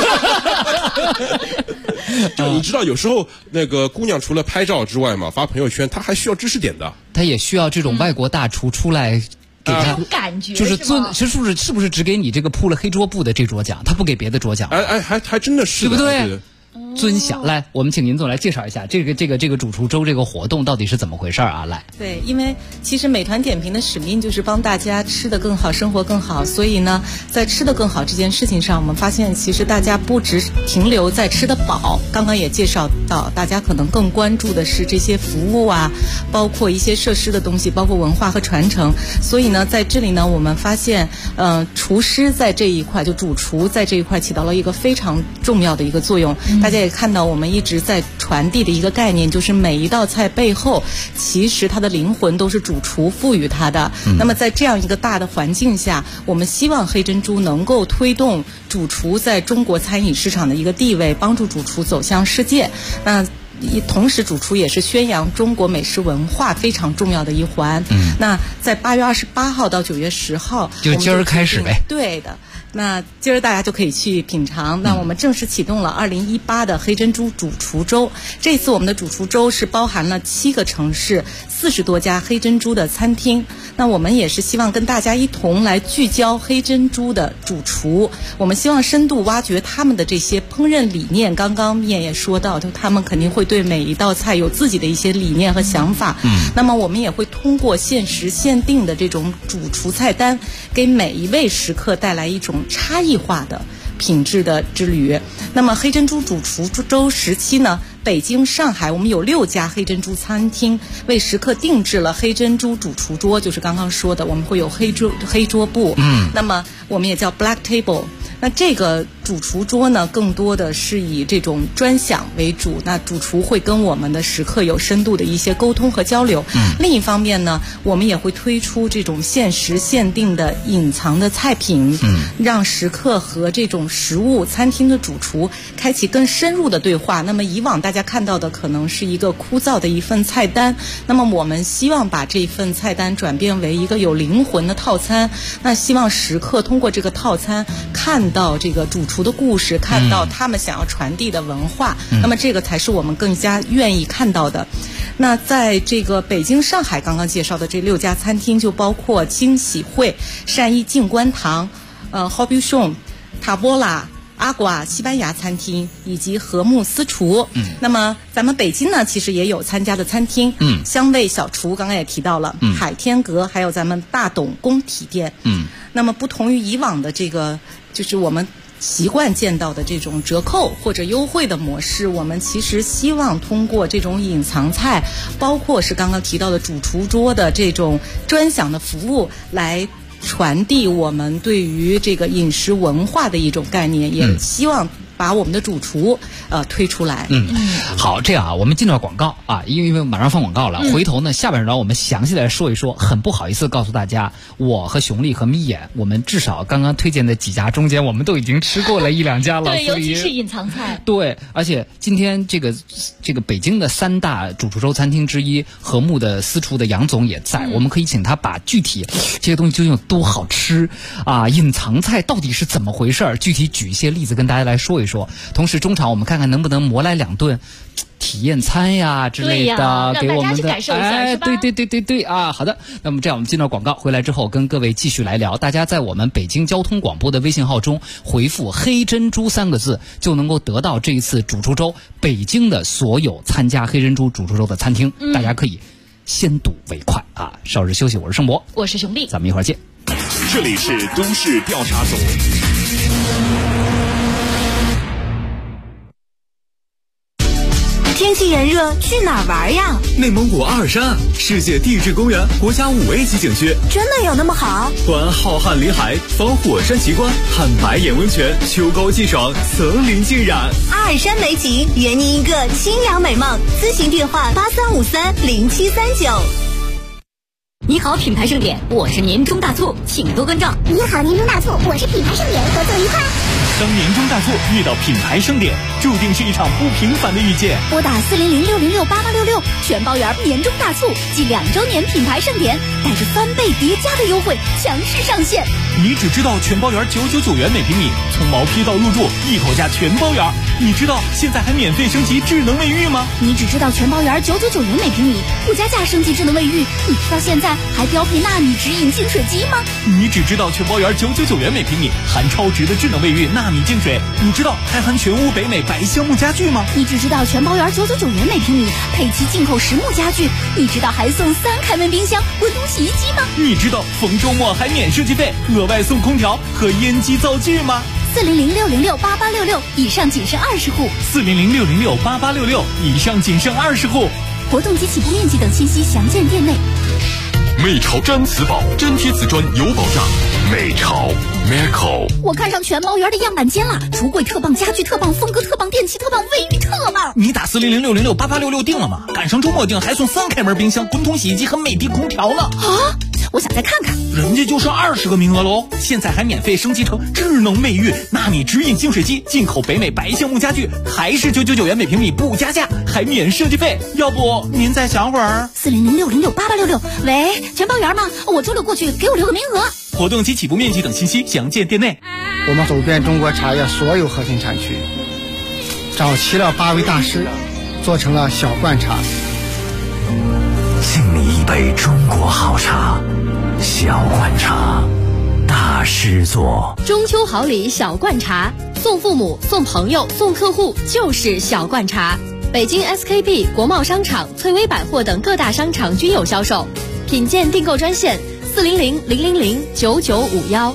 就你知道，有时候那个姑娘除了拍照之外嘛，发朋友圈，她还需要知识点的， 她也需要这种外国大厨出来。给他感觉就是是不是只给你这个铺了黑桌布的这桌奖，他不给别的桌奖？ 还真的是， 对不对？尊享。来，我们请您总来介绍一下这个主厨粥这个活动到底是怎么回事啊？来， 对，因为其实美团点评的使命就是帮大家吃得更好，生活更好。所以呢，在吃得更好这件事情上，我们发现其实大家不只停留在吃得饱，刚刚也介绍到，大家可能更关注的是这些服务啊，包括一些设施的东西，包括文化和传承。所以呢，在这里呢，我们发现，厨师在这一块，就主厨在这一块起到了一个非常重要的一个作用。大家也看到我们一直在传递的一个概念，就是每一道菜背后其实它的灵魂都是主厨赋予它的。那么在这样一个大的环境下，我们希望黑珍珠能够推动主厨在中国餐饮市场的一个地位，帮助主厨走向世界。同时主厨也是宣扬中国美食文化非常重要的一环。那在8月28号到9月10号， 就今儿开始呗。 对的。那今儿大家就可以去品尝。那我们正式启动了2018的黑珍珠主厨周。这次我们的主厨周是包含了7个城市40多家黑珍珠的餐厅。那我们也是希望跟大家一同来聚焦黑珍珠的主厨，我们希望深度挖掘他们的这些烹饪理念。刚刚面也说到，就他们肯定会对每一道菜有自己的一些理念和想法。那么我们也会通过限时限定的这种主厨菜单，给每一位食客带来一种差异化的品质的之旅。那么黑珍珠主厨周时期呢，北京、上海我们有6家黑珍珠餐厅为食客定制了黑珍珠主厨桌，就是刚刚说的，我们会有黑桌布。那么我们也叫 Black Table。那这个主厨桌呢，更多的是以这种专享为主，那主厨会跟我们的食客有深度的一些沟通和交流。另一方面呢，我们也会推出这种限时限定的隐藏的菜品，让食客和这种食物餐厅的主厨开启更深入的对话。那么以往大家看到的可能是一个枯燥的一份菜单，那么我们希望把这份菜单转变为一个有灵魂的套餐。那希望食客通过这个套餐看到这个主厨的故事，看到他们想要传递的文化，那么这个才是我们更加愿意看到的。那在这个北京、上海刚刚介绍的这6家餐厅，就包括惊喜会、善意静观堂、Hobbiton、塔波拉、阿瓜西班牙餐厅以及和睦私厨。那么咱们北京呢，其实也有参加的餐厅，香味小厨刚刚也提到了，海天阁，还有咱们大董工体店。那么不同于以往的这个，就是我们习惯见到的这种折扣或者优惠的模式，我们其实希望通过这种隐藏菜，包括是刚刚提到的主厨桌的这种专享的服务，来传递我们对于这个饮食文化的一种概念，也希望把我们的主厨推出来。 好，这样啊，我们进到广告啊，因为马上放广告了。回头呢，下半段我们详细来说一说。很不好意思告诉大家，我和熊丽和眯眼，我们至少刚刚推荐的几家中间，我们都已经吃过了1、2家了。 对，尤其是隐藏菜。 对，而且今天这个北京的3大主厨周餐厅之一和睦的私厨的杨总也在，我们可以请他把具体这些东西究竟有多好吃啊，隐藏菜到底是怎么回事，具体举一些例子跟大家来说一说。同时中场我们看看能不能磨来2顿体验餐呀之类的，给我们的对啊，好的。那么这样我们进到广告，回来之后跟各位继续来聊。大家在我们北京交通广播的微信号中回复黑珍珠3个字，就能够得到这一次主厨周北京的所有参加黑珍珠主厨周的餐厅，大家可以先睹为快啊。稍事休息，我是盛博， 我是熊丽， 咱们一会儿见。 这里是都市调查组。 天气炎热，去哪儿玩呀？ 内蒙古阿尔山，世界地质公园国家5A 级景区， 真的有那么好？ 环浩瀚林海，访火山奇观，看白眼温泉，秋高气爽，层林尽染。 阿尔山美景，圆您一个清凉美梦。咨询电话83530739。 你好，品牌盛典，我是年终大促，请多关照。 你好，年终大促，我是品牌盛典，合作愉快。 当年终大促遇到品牌盛典，注定是一场不平凡的遇见。 拨打400-606-8866，全包圆年终大促暨2周年品牌盛典，带着翻倍叠加的优惠强势上线。 你只知道全包圆999元每平米，从毛坯到入住一口价全包圆。你知道现在还免费升级智能卫浴吗？ 你只知道全包圆999元每平米，不加价升级智能卫浴。你知道现在还标配纳米直饮净水机吗？ 你只知道全包圆999元每平米，含超值的智能卫浴纳米净水。你知道还含全屋北美白橡木家具吗？ 你只知道全包圆999元每平米，配齐进口实木家具。你知道还送3开门冰箱、滚筒洗衣机吗？ 你知道逢周末还免设计费，额外送空调和烟机灶具吗 ？400-606-8866，以上仅剩20户。 400-606-8866，以上仅剩20户。 活动及起步面积等信息详见店内。 美潮毡瓷宝，真贴瓷砖有保障。美潮 Merco。 我看上全包圆的样板间了，橱柜特棒，家具特棒，风格特棒，电器特棒，卫浴特棒。 你打400-606-8866订了吗？赶上周末订还送3开门冰箱、滚筒洗衣机和美的空调呢。 啊！我想再看看。 人家就剩20个名额喽，现在还免费升级成智能卫浴、纳米直饮净水机，进口北美白橡木家具，还是999元每平米不加价，还免设计费。要不您再想会儿 ？400-606-8866。喂，全包圆吗？我周6过去，给我留个名额。 活动及起步面积等信息详见店内。 我们走遍中国茶叶所有核心产区，找齐了8位大师，做成了小罐茶。 敬你一杯中国好茶，小罐茶，大师做。 中秋好礼小罐茶，送父母、送朋友、送客户就是小罐茶。北京 SKP、国贸商场、翠微百货等各大商场均有销售。品鉴订购专线400-000-9951。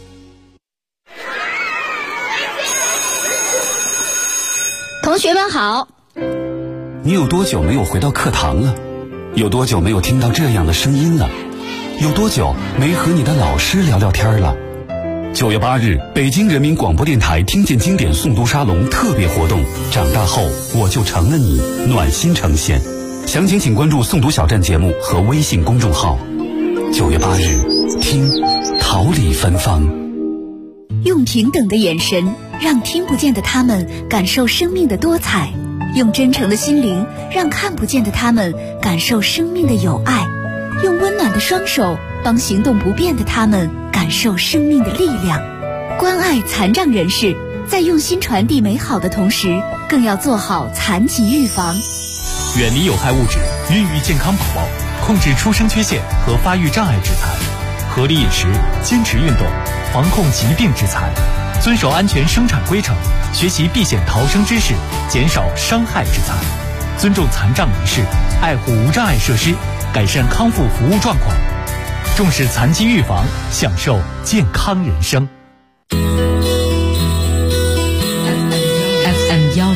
同学们好。 你有多久没有回到课堂了？有多久没有听到这样的声音了？有多久没和你的老师聊聊天了？9月8日，北京人民广播电台听见经典诵读沙龙特别活动，长大后我就成了你，暖心呈现。详情请关注诵读小站节目和微信公众号。9月8日，听桃李芬芳。 用平等的眼神，让听不见的他们感受生命的多彩；用真诚的心灵，让看不见的他们感受生命的有爱；用温暖的双手，帮行动不便的他们感受生命的力量。关爱残障人士，在用心传递美好的同时，更要做好残疾预防。 远离有害物质，孕育健康宝宝，控制出生缺陷和发育障碍致残，合理饮食，坚持运动，防控疾病致残，遵守安全生产规程，学习避险逃生知识，减少伤害致残，尊重残障人士，爱护无障碍设施，改善康复服务状况，重视残疾预防，享受健康人生。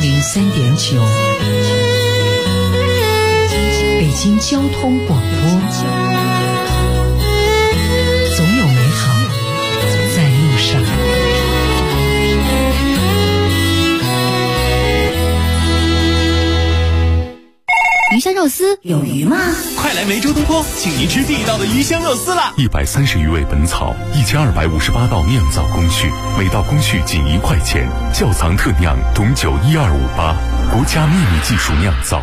103.9，北京交通广播，总有美好在路上。 鱼香肉丝有鱼吗？ 快来梅州东坡，请您吃地道的鱼香肉丝啦 ！130余味本草，1258道酿造工序，每道工序仅1块钱，窖藏特酿董酒12588，国家秘密技术酿造。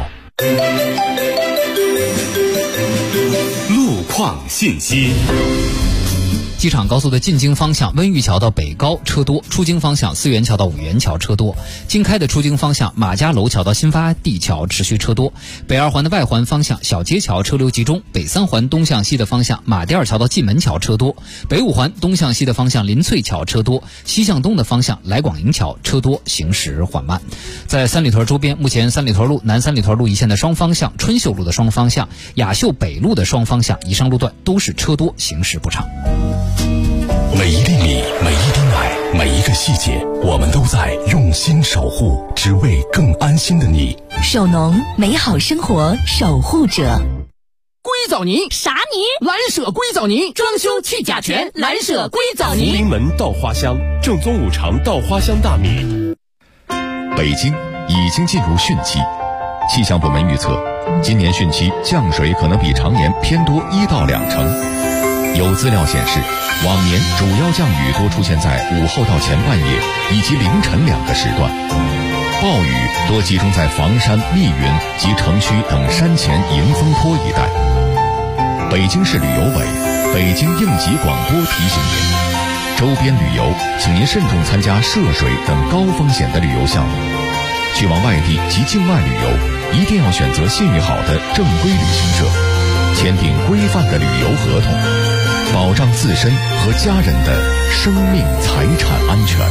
路况信息。 机场高速的进京方向温榆桥到北高车多，出京方向思源桥到五元桥车多。经开的出京方向马家楼桥到新发地桥持续车多。北二环的外环方向小街桥车流集中，北三环东向西的方向马甸二桥到蓟门桥车多。北五环东向西的方向林翠桥车多，西向东的方向来广营桥车多，行驶缓慢。在三里屯周边，目前三里屯路、南三里屯路一线的双方向、春秀路的双方向、雅秀北路的双方向以上路段都是车多，行驶不畅。 每一粒米，每一滴奶，每一个细节，我们都在用心守护，只为更安心的你。 手农，美好生活守护者。 硅藻泥啥泥？ 蓝舍硅藻泥，装修去甲醛，蓝舍硅藻泥。 福临门稻花香，正宗五常稻花香大米。 北京已经进入汛期，气象部门预测，今年汛期降水可能比常年偏多1到2成。有资料显示，往年主要降雨多出现在午后到前半夜以及凌晨2个时段，暴雨多集中在房山、密云及城区等山前迎风坡一带。北京市旅游委、北京应急广播提醒您，周边旅游请您慎重参加涉水等高风险的旅游项目。去往外地及境外旅游，一定要选择信誉好的正规旅行社，签订规范的旅游合同，保障自身和家人的生命财产安全。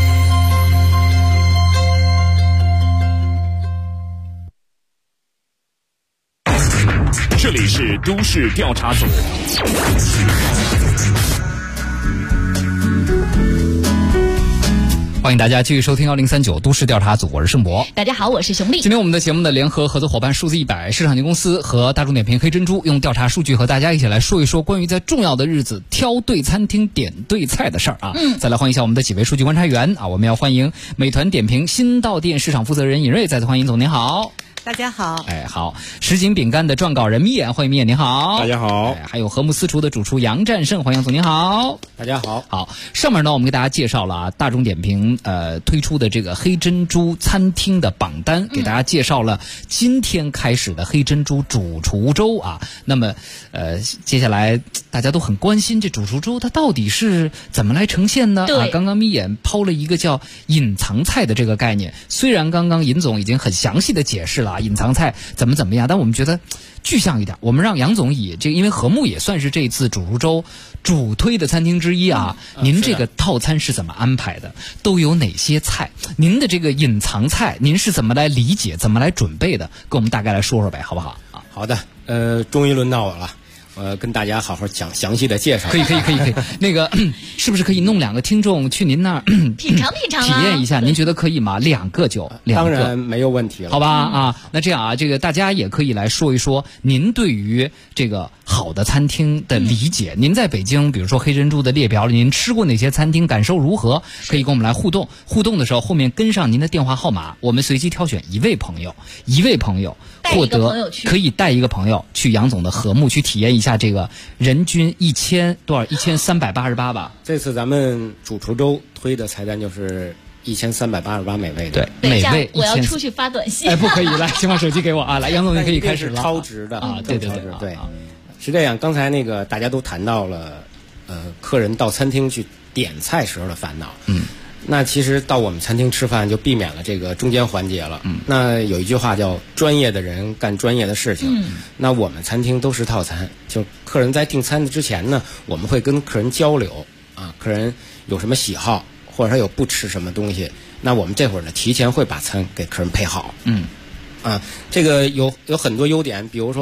这里是都市调查组。 欢迎大家继续收听1039都市调查组，我是盛博。 大家好，我是熊丽。 今天我们的节目的联合合作伙伴数字100市场有限公司和大众点评黑珍珠用调查数据和大家一起来说一说关于在重要的日子挑对餐厅点对菜的事儿啊。再来欢迎一下我们的几位数据观察员啊，我们要欢迎美团点评新到店市场负责人尹瑞，再次欢迎总，您好。 大家好。 好，什锦饼干的撰稿人咪眼，欢迎咪眼，您好。 大家好。 还有和睦私厨的主厨杨战胜，欢迎总，您好。 大家好。 好，上面呢我们给大家介绍了啊，大众点评推出的这个黑珍珠餐厅的榜单，给大家介绍了今天开始的黑珍珠主厨周啊。那么接下来大家都很关心这主厨周它到底是怎么来呈现呢？ 对， 刚刚咪眼抛了一个叫隐藏菜的这个概念，虽然刚刚尹总已经很详细的解释了隐藏菜怎么样，但我们觉得具象一点，我们让杨总以这个，因为和睦也算是这次主厨周主推的餐厅之一啊，您这个套餐是怎么安排的？都有哪些菜？您的这个隐藏菜，您是怎么来理解、怎么来准备的？跟我们大概来说说呗，好不好？ 好的，终于轮到我了。跟大家好好讲详细的介绍。 可以。那个是不是可以弄2个听众去您那儿品尝体验一下？您觉得可以吗？2个就2个， 当然没有问题了。 好吧那这样啊，这个大家也可以来说一说您对于这个好的餐厅的理解。您在北京，比如说黑珍珠的列表里，您吃过哪些餐厅？感受如何？可以跟我们来互动。互动的时候后面跟上您的电话号码，我们随机挑选一位朋友获得可以带一个朋友去杨总的和睦去体验一下这个人均1388吧。 这次咱们主厨周推的菜单就是1388每位的。 对，每位我要出去发短信。 不可以，来，请把手机给我啊！来，杨总你可以开始了。 超值的啊，对， 是这样。刚才那个大家都谈到了，客人到餐厅去点菜时候的烦恼。那其实到我们餐厅吃饭就避免了这个中间环节了。那有一句话叫专业的人干专业的事情。那我们餐厅都是套餐，就客人在订餐之前呢，我们会跟客人交流啊，客人有什么喜好，或者他有不吃什么东西，那我们这会儿呢提前会把餐给客人配好。这个有很多优点，比如说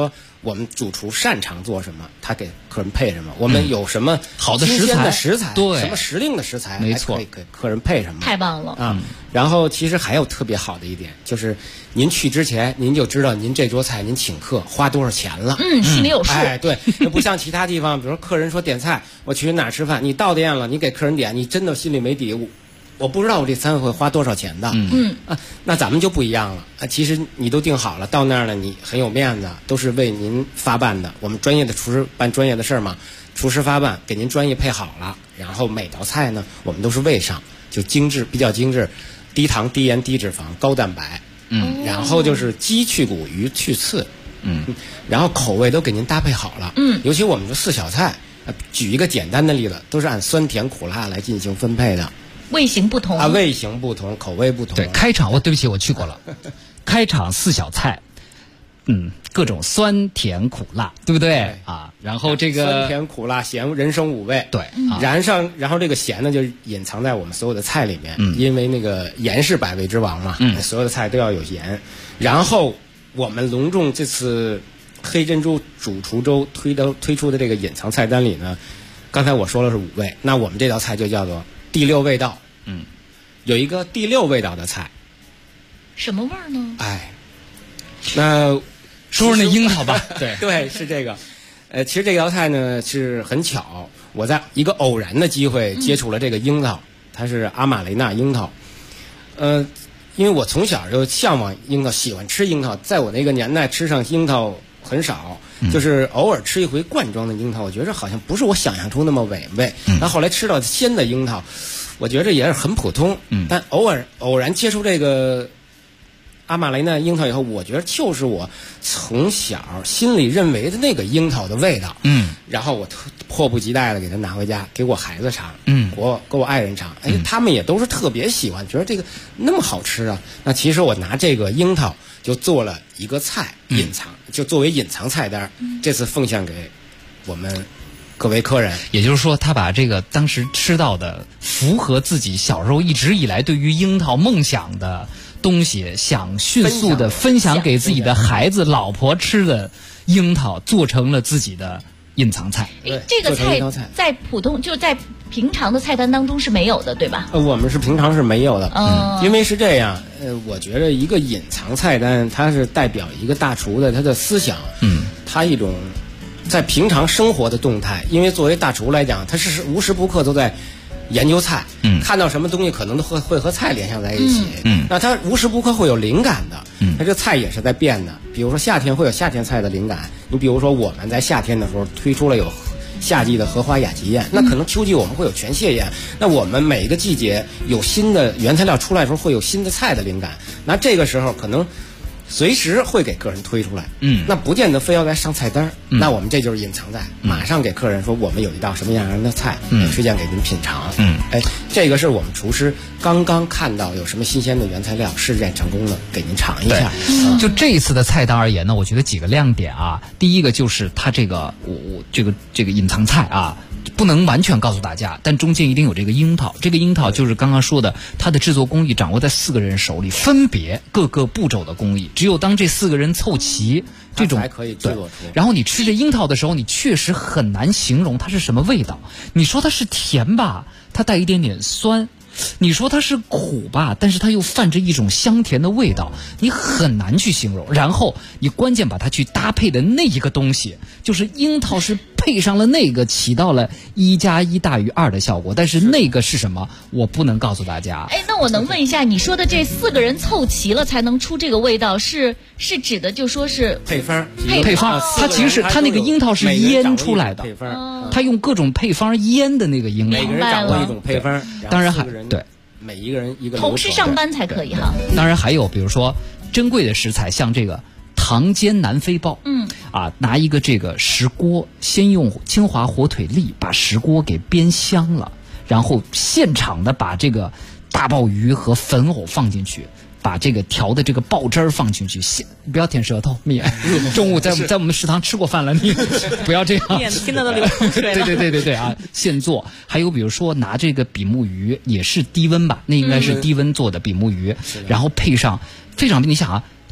我们主厨擅长做什么，他给客人配什么。我们有什么好的食材， 对， 什么时令的食材， 没错， 可以给客人配什么。 太棒了啊！然后其实还有特别好的一点，就是您去之前您就知道您这桌菜您请客花多少钱了， 心里有数。 哎，对，不像其他地方，比如说客人说点菜，我去哪儿吃饭，你到店了，你给客人点，你真的心里没底。我不知道我这餐会花多少钱的，那咱们就不一样了啊！其实你都定好了，到那儿了你很有面子，都是为您发办的。我们专业的厨师办专业的事儿嘛，厨师发办给您专业配好了，然后每道菜呢我们都是喂上，就精致，比较精致，低糖、低盐、低脂肪、高蛋白，然后就是鸡去骨，鱼去刺，然后口味都给您搭配好了，尤其我们的4小菜，举一个简单的例子，都是按酸甜苦辣来进行分配的。 味型不同啊，味型不同，口味不同。 对，开场对不起，我去过了。开场4小菜，各种酸甜苦辣，对不对啊？然后这个酸甜苦辣咸人生5味， 对， 然后这个咸呢就隐藏在我们所有的菜里面，因为那个盐是百味之王嘛，所有的菜都要有盐。然后我们隆重这次黑珍珠主厨周推出的这个隐藏菜单里呢，刚才我说了是5味，那我们这道菜就叫做第6味道，有一个第6味道的菜， 什么味儿呢？ 哎，那说说那樱桃吧。 对，是这个。其实这道菜呢是很巧，我在一个偶然的机会接触了这个樱桃，它是阿玛雷纳樱桃。因为我从小就向往樱桃，喜欢吃樱桃，在我那个年代吃上樱桃很少，就是偶尔吃一回罐装的樱桃，我觉得好像不是我想象中那么美味。然后后来吃到鲜的樱桃，我觉得也是很普通。但偶然接触这个阿玛雷纳樱桃以后，我觉得就是我从小心里认为的那个樱桃的味道。然后我迫不及待的给它拿回家，给我孩子尝，给我爱人尝，他们也都是特别喜欢，觉得这个那么好吃啊。那其实我拿这个樱桃就做了一个菜，隐藏，就作为隐藏菜单，这次奉献给我们各位客人。 也就是说，他把这个当时吃到的符合自己小时候一直以来对于樱桃梦想的东西，想迅速的分享给自己的孩子、老婆吃的樱桃，做成了自己的隐藏菜。 这个菜在在平常的菜单当中是没有的，对吧？ 我们是平常是没有的，因为是这样。我觉得一个隐藏菜单，它是代表一个大厨的他的思想，他一种在平常生活的动态。因为作为大厨来讲，他是无时不刻都在研究菜，看到什么东西可能都会和菜联想在一起，那他无时不刻会有灵感的，他这菜也是在变的。比如说夏天会有夏天菜的灵感，你比如说我们在夏天的时候推出了有夏季的荷花雅集宴，那可能秋季我们会有全蟹宴，那我们每一个季节有新的原材料出来的时候会有新的菜的灵感，那这个时候可能随时会给客人推出来，那不见得非要来上菜单，那我们这就是隐藏菜，马上给客人说我们有一道什么样的菜，推荐给您品尝，这个是我们厨师刚刚看到有什么新鲜的原材料，试验成功了，给您尝一下。 就这一次的菜单而言呢，我觉得几个亮点啊，第一个就是它这个这个隐藏菜啊，不能完全告诉大家，但中间一定有这个樱桃。这个樱桃就是刚刚说的，它的制作工艺掌握在4个人手里，分别各个步骤的工艺，只有当这4个人凑齐，这种才可以制作出。 然后你吃这樱桃的时候，你确实很难形容它是什么味道。你说它是甜吧，它带一点点酸；你说它是苦吧，但是它又泛着一种香甜的味道，你很难去形容。然后你关键把它去搭配的那一个东西，就是樱桃是配上了那个，起到了1+1大于2的效果。但是那个是什么，我不能告诉大家。 那我能问一下，你说的这4个人凑齐了才能出这个味道，是指的就说是配方？ 它其实是它那个樱桃是腌出来的，它用各种配方腌的那个樱桃。 每个人掌握一种配方， 当然还对每一个人一个同时上班才可以哈。 当然还有比如说珍贵的食材，像这个糖煎南非鲍，拿一个这个石锅，先用清华火腿粒把石锅给煸香了，然后现场的把这个大鲍鱼和粉藕放进去，把这个调的这个鲍汁儿放进去，不要舔舌头，米。中午在我们食堂吃过饭了，你不要这样， 听到都流口水了。 对啊，现做。还有比如说拿这个比目鱼，也是低温吧，那应该是低温做的比目鱼，然后配上非常，你想啊，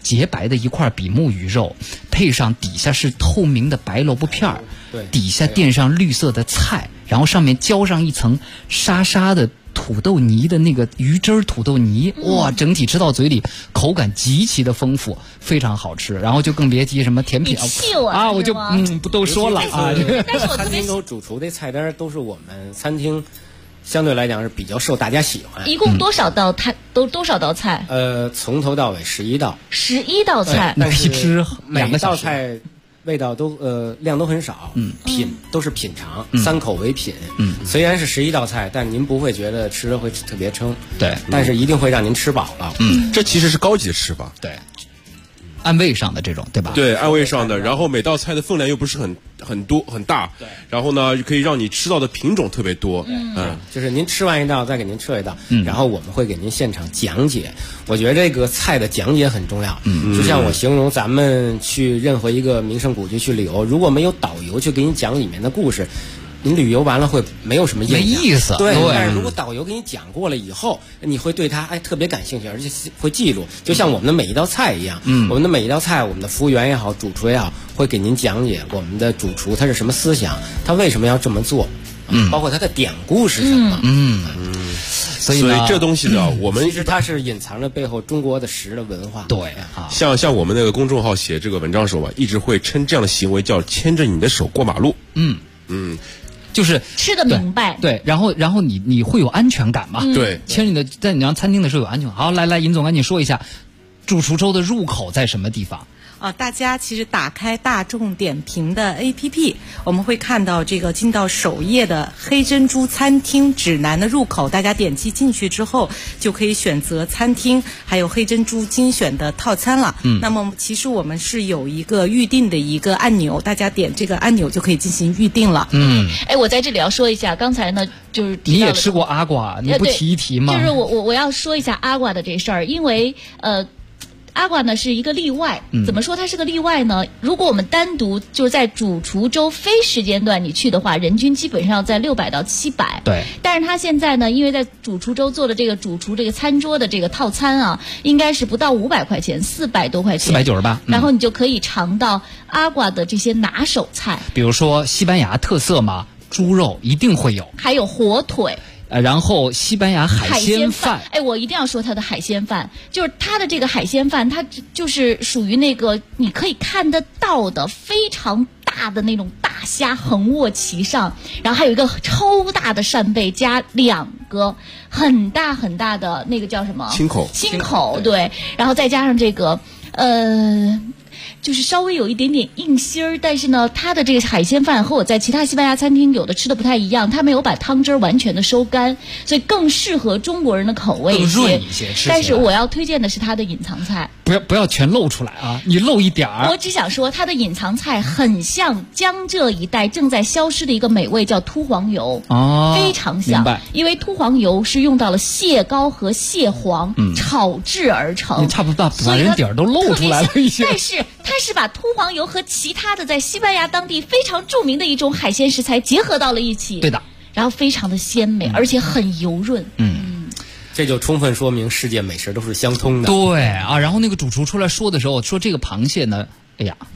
洁白的一块比目鱼肉，配上底下是透明的白萝卜片儿，底下垫上绿色的菜，然后上面浇上一层沙沙的土豆泥的那个鱼汁土豆泥，哇，整体吃到嘴里口感极其的丰富，非常好吃。然后就更别提什么甜品啊， 我就不都说了啊。 但是我餐厅主厨的菜单都是我们餐厅相对来讲是比较受大家喜欢。 一共多少道菜？ 从头到尾11道。 11道菜， 但是吃每道菜味道都量都很少，都是品尝，3口为品。虽然是11道菜，但您不会觉得吃了会特别撑， 对， 但是一定会让您吃饱了。 这其实是高级的吃法， 对，按位上的这种，对吧？ 对，按位上的，然后每道菜的分量又不是很多很大，对，然后呢，可以让你吃到的品种特别多， 就是您吃完一道再给您吃一道，然后我们会给您现场讲解。我觉得这个菜的讲解很重要，就像我形容咱们去任何一个名胜古迹去旅游，如果没有导游去给你讲里面的故事，您旅游完了会没有什么没意思。 对，但是如果导游给你讲过了以后，你会对他特别感兴趣，而且会记住。就像我们的每一道菜一样，我们的每一道菜，我们的服务员也好，主厨也好，会给您讲解我们的主厨他是什么思想，他为什么要这么做，包括他的典故是什么。 所以这东西呢，我们其实它是隐藏着背后中国的食的文化。 对啊，像我们那个公众号写这个文章的时候吧，一直会称这样的行为叫牵着你的手过马路。 就是吃得明白， 对，然后你会有安全感嘛？ 对， 牵着你的在你让餐厅的时候有安全感。好，来，尹总赶紧说一下，主厨粥的入口在什么地方？ 大家其实打开大众点评的 APP， 我们会看到这个进到首页的黑珍珠餐厅指南的入口，大家点击进去之后就可以选择餐厅还有黑珍珠精选的套餐了。那么其实我们是有一个预定的一个按钮，大家点这个按钮就可以进行预定了。 我在这里要说一下，刚才呢就是你也吃过阿瓜，你不提一提吗？ 就是我要说一下阿瓜的这事儿，因为阿瓜呢是一个例外，怎么说它是个例外呢？如果我们单独就是在主厨粥非时间段你去的话，人均基本上在600到700。 对。 但是它现在呢，因为在主厨粥做的这个主厨这个餐桌的这个套餐啊，应该是不到500块钱，400多块钱 ，498。 然后你就可以尝到阿瓜的这些拿手菜， 比如说西班牙特色嘛，猪肉一定会有， 还有火腿。 然后西班牙海鲜饭， 我一定要说它的海鲜饭，就是它的这个海鲜饭，它就是属于那个你可以看得到的非常大的那种大虾横卧其上，然后还有一个超大的扇贝加2个很大很大的那个叫什么青口，对，然后再加上这个就是稍微有一点点硬心儿，但是呢，它的这个海鲜饭和我在其他西班牙餐厅有的吃的不太一样，它没有把汤汁儿完全的收干，所以更适合中国人的口味更润一些。 但是我要推荐的是它的隐藏菜， 不要全露出来啊，你露一点儿。 我只想说，它的隐藏菜很像江浙一带正在消失的一个美味，叫秃黄油，非常像。 明白。 因为秃黄油是用到了蟹膏和蟹黄炒制而成， 你差不多把人底儿都露出来了一些。 但是它是把秃黄油和其他的在西班牙当地非常著名的一种海鲜食材结合到了一起， 对的， 然后非常的鲜美，而且很油润。 这就充分说明世界美食都是相通的。 对啊，然后那个主厨出来说的时候说这个螃蟹呢，哎呀。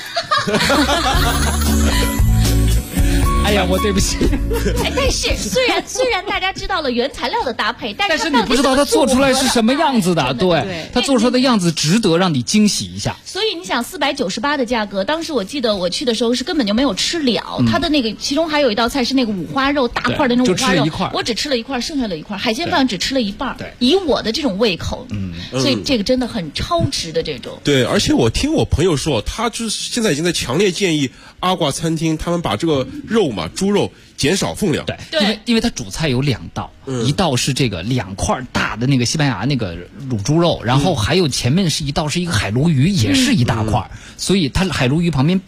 哎呀，我对不起。 但是虽然大家知道了原材料的搭配，但是你不知道它做出来是什么样子的。对，它做出来的样子值得让你惊喜一下。 所以你想498的价格，当时我记得我去的时候是根本就没有吃了。它的那个其中还有一道菜是那个五花肉，大块的那种五花肉，我只吃了一块，剩下了一块。海鲜饭只吃了一半。以我的这种胃口，所以这个真的很超值的这种。 对，而且我听我朋友说，他就是现在已经在强烈建议阿瓜餐厅他们把这个肉嘛，猪肉减少分量。 对，因为它主菜有2道，一道是这个2块大的那个西班牙那个卤猪肉，然后还有前面是一道是一个海鲈鱼，也是一大块，所以它海鲈鱼旁边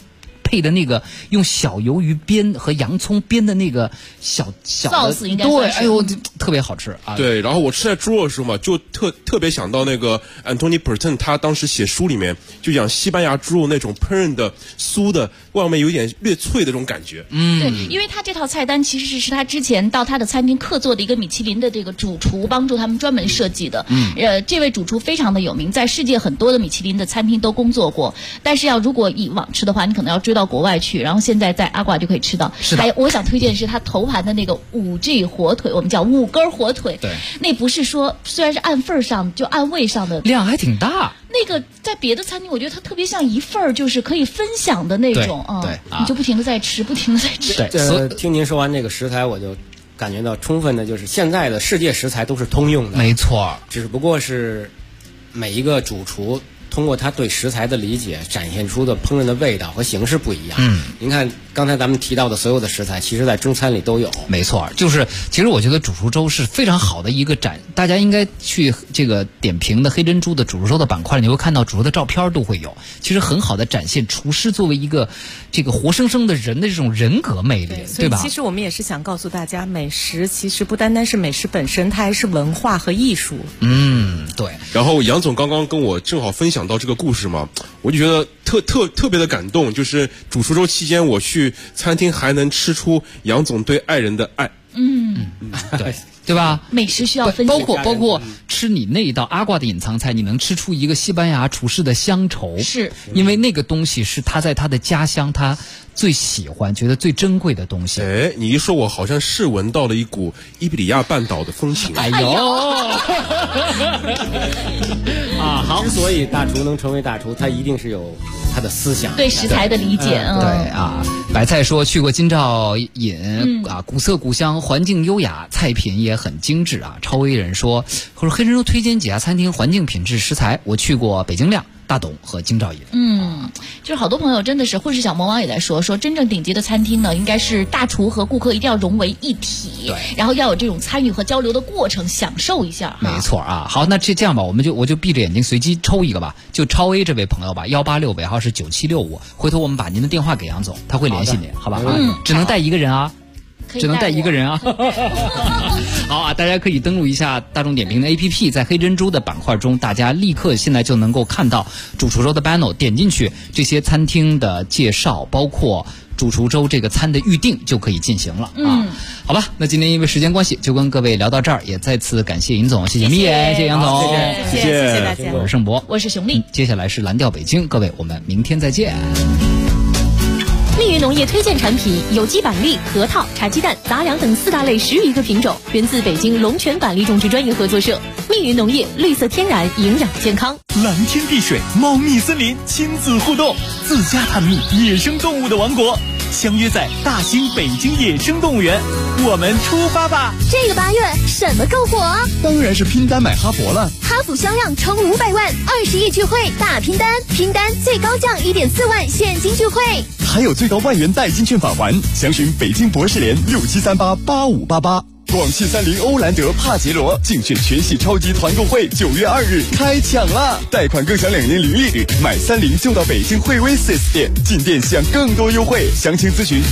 配的那个用小鱿鱼煸和洋葱煸的那个小的，对，哎呦，特别好吃啊。 对，然后我吃在猪肉的时候嘛，就特别想到那个 Anthony Bourdain 他当时写书里面就讲西班牙猪肉那种烹饪的酥的，外面有点略脆的这种感觉。 对，因为他这套菜单其实是他之前到他的餐厅客座的一个米其林的这个主厨帮助他们专门设计的。这位主厨非常的有名，在世界很多的米其林的餐厅都工作过。但是如果以往吃的话，你可能要追到国外去，然后现在在阿瓜就可以吃到。还有我想推荐是他头盘的那个5G 火腿，我们叫5根火腿。 对， 那不是说虽然是按份上就按位上的， 量还挺大。 那个在别的餐厅，我觉得它特别像一份就是可以分享的那种对， 你就不停的在吃，不停的在吃。 对，听您说完这个食材，我就感觉到充分的就是现在的世界食材都是通用的， 没错， 只不过是每一个主厨通过他对食材的理解，展现出的烹饪的味道和形式不一样。您看刚才咱们提到的所有的食材，其实在中餐里都有。 没错，就是其实我觉得主厨粥是非常好的一个大家应该去这个点评的黑珍珠的主厨粥的板块，你会看到主厨的照片都会有，其实很好的展现厨师作为一个这个活生生的人的这种人格魅力，对吧？ 其实我们也是想告诉大家，美食其实不单单是美食本身，它还是文化和艺术。 对。 然后杨总刚刚跟我正好分享到这个故事嘛，我就觉得特别的感动，就是主厨周期间我去餐厅还能吃出杨总对爱人的爱。 对吧？ 美食需要分享， 包括吃你那一道阿瓜的隐藏菜，你能吃出一个西班牙厨师的乡愁， 是因为那个东西是他在他的家乡他最喜欢、觉得最珍贵的东西。 哎，你一说，我好像是闻到了一股伊比利亚半岛的风情。 哎呦！好， 之所以大厨能成为大厨，他一定是有他的思想， 对食材的理解。 对啊，白菜说去过金兆尹古色古香，环境优雅，菜品也很精致啊。超威人说黑珍珠推荐几家餐厅，环境、品质、食材，我去过北京亮、大董和京兆尹。 就是好多朋友真的是，或是小魔王也在说真正顶级的餐厅呢，应该是大厨和顾客一定要融为一体， 对， 然后要有这种参与和交流的过程，享受一下。 没错啊。好，那这样吧，我就闭着眼睛随机抽一个吧，就超 A 这位朋友吧，186尾号是9765，回头我们把您的电话给杨总，他会联系您，好吧？只能带一个人啊。只能带一个人啊！好啊，大家可以登录一下大众点评的 APP， 在黑珍珠的板块中，大家立刻现在就能够看到主厨粥的 banner， 点进去这些餐厅的介绍，包括主厨粥这个餐的预定就可以进行了啊。好吧，那今天因为时间关系，就跟各位聊到这儿，也再次感谢尹总，谢谢蜜姐，谢谢杨总， 谢谢大家。 我是盛博， 我是熊丽， 接下来是蓝调北京，各位，我们明天再见。 密云农业推荐产品有机板栗、核桃、茶鸡蛋、杂粮等4大类10余个品种，源自北京龙泉板栗种植专业合作社。密云农业，绿色天然，营养健康。 蓝天碧水，茂密森林，亲子互动，自家探秘野生动物的王国，相约在大兴北京野生动物园，我们出发吧！ 这个8月什么够火？ 当然是拼单买哈佛了。 哈弗销量冲500万，20亿聚会大拼单，拼单最高降1.4万现金聚会， 还有最高万元代金券返还，详询北京博士联67388588。广汽30欧蓝德帕杰罗竞选全系超级团购会9月2日开抢啦！贷款更享2年0利率，买30就到北京惠威 4S 店，进店享更多优惠。详情咨询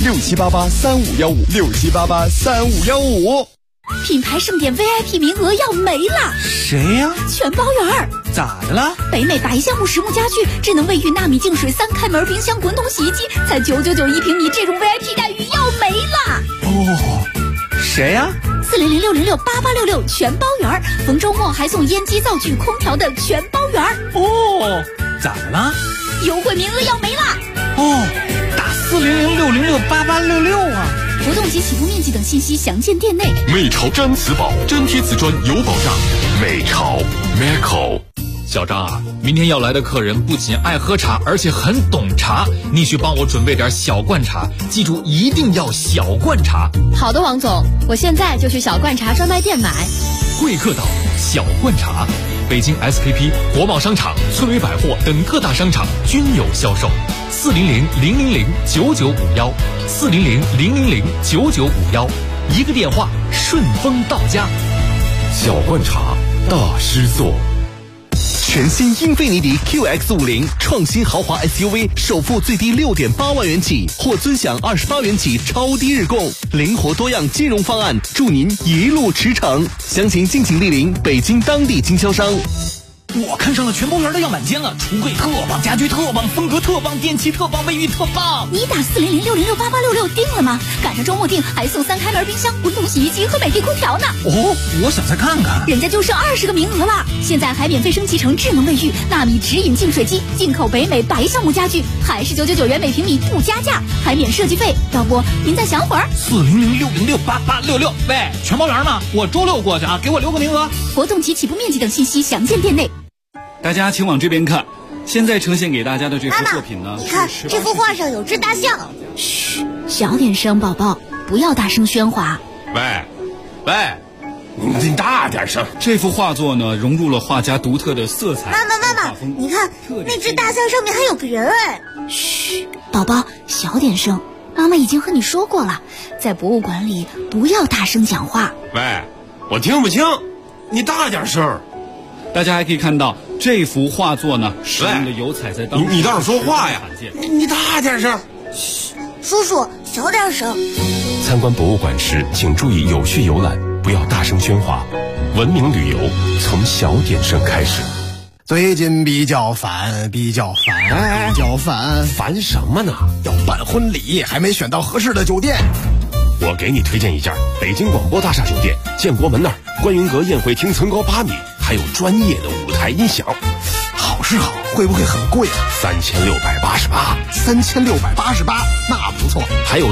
67883515，67883515。 品牌盛典 VIP 名额要没了！ 谁呀？ 全包圆。 咋的了？ 北美白橡木实木家具、智能卫浴、纳米净水、3开门冰箱、滚筒洗衣机，才9991平米，这种 VIP 待遇要没了！ 谁呀 ？40060688866全包圆，逢周末还送烟机、灶具、空调的全包圆。 咋的了？ 优惠名额要没了！ 打40060688866啊！ 活动及启动面积等信息详见店内。 美潮毡瓷宝，粘贴瓷砖有保障。美潮 Meco。 小张啊，明天要来的客人不仅爱喝茶，而且很懂茶，你去帮我准备点小罐茶，记住一定要小罐茶。 好的，王总，我现在就去小罐茶专卖店买。 贵客岛小罐茶，北京 SKP、国贸商场、翠微百货等各大商场均有销售。400-000-9951，400-000-9951，一个电话顺丰到家。 小罐茶大师座。 全新英菲尼迪 QX50 创新豪华 SUV， 首付最低6.8万元起，或尊享28元起超低日供，灵活多样金融方案，助您一路驰骋。详情敬请莅临北京当地经销商。 我看上了全包园的样板间了，橱柜特棒，家居特棒，风格特棒，电器特棒，卫浴特棒。 你打400-606-8866定了吗？赶上周末定还送3开门冰箱、滚筒洗衣机和美的空调呢。 哦，我想再看看。 人家就剩20个名额了，现在还免费升级成智能卫浴、纳米直饮净水机、进口北美白橡木家具，还是999元每平米不加价，还免设计费。要不您再想会儿 ？400-606-8866。喂，全包园吗？我周6过去啊，给我留个名额。 活动及起步面积等信息详见店内。 大家请往这边看，现在呈现给大家的这幅作品呢， 你看这幅画上有只大象。 嘘，小点声，宝宝，不要大声喧哗。 喂，你大点声。 这幅画作呢，融入了画家独特的色彩。 妈妈，你看那只大象上面还有个人哎。 嘘，宝宝，小点声。妈妈已经和你说过了，在博物馆里不要大声讲话。 喂，我听不清，你大点声。 大家还可以看到这幅画作呢，使用的油彩在当中。 你倒是说话呀！你大点声。 嘘，叔叔小点声。 参观博物馆时，请注意有序游览，不要大声喧哗。文明旅游从小点声开始。 最近比较烦， 烦什么呢？ 要办婚礼，还没选到合适的酒店。 我给你推荐一家北京广播大厦酒店，建国门那儿，观云阁宴会厅层高8米，还有专业的舞台音响。 好是好，会不会很贵啊？ 3688， 那不错。 还有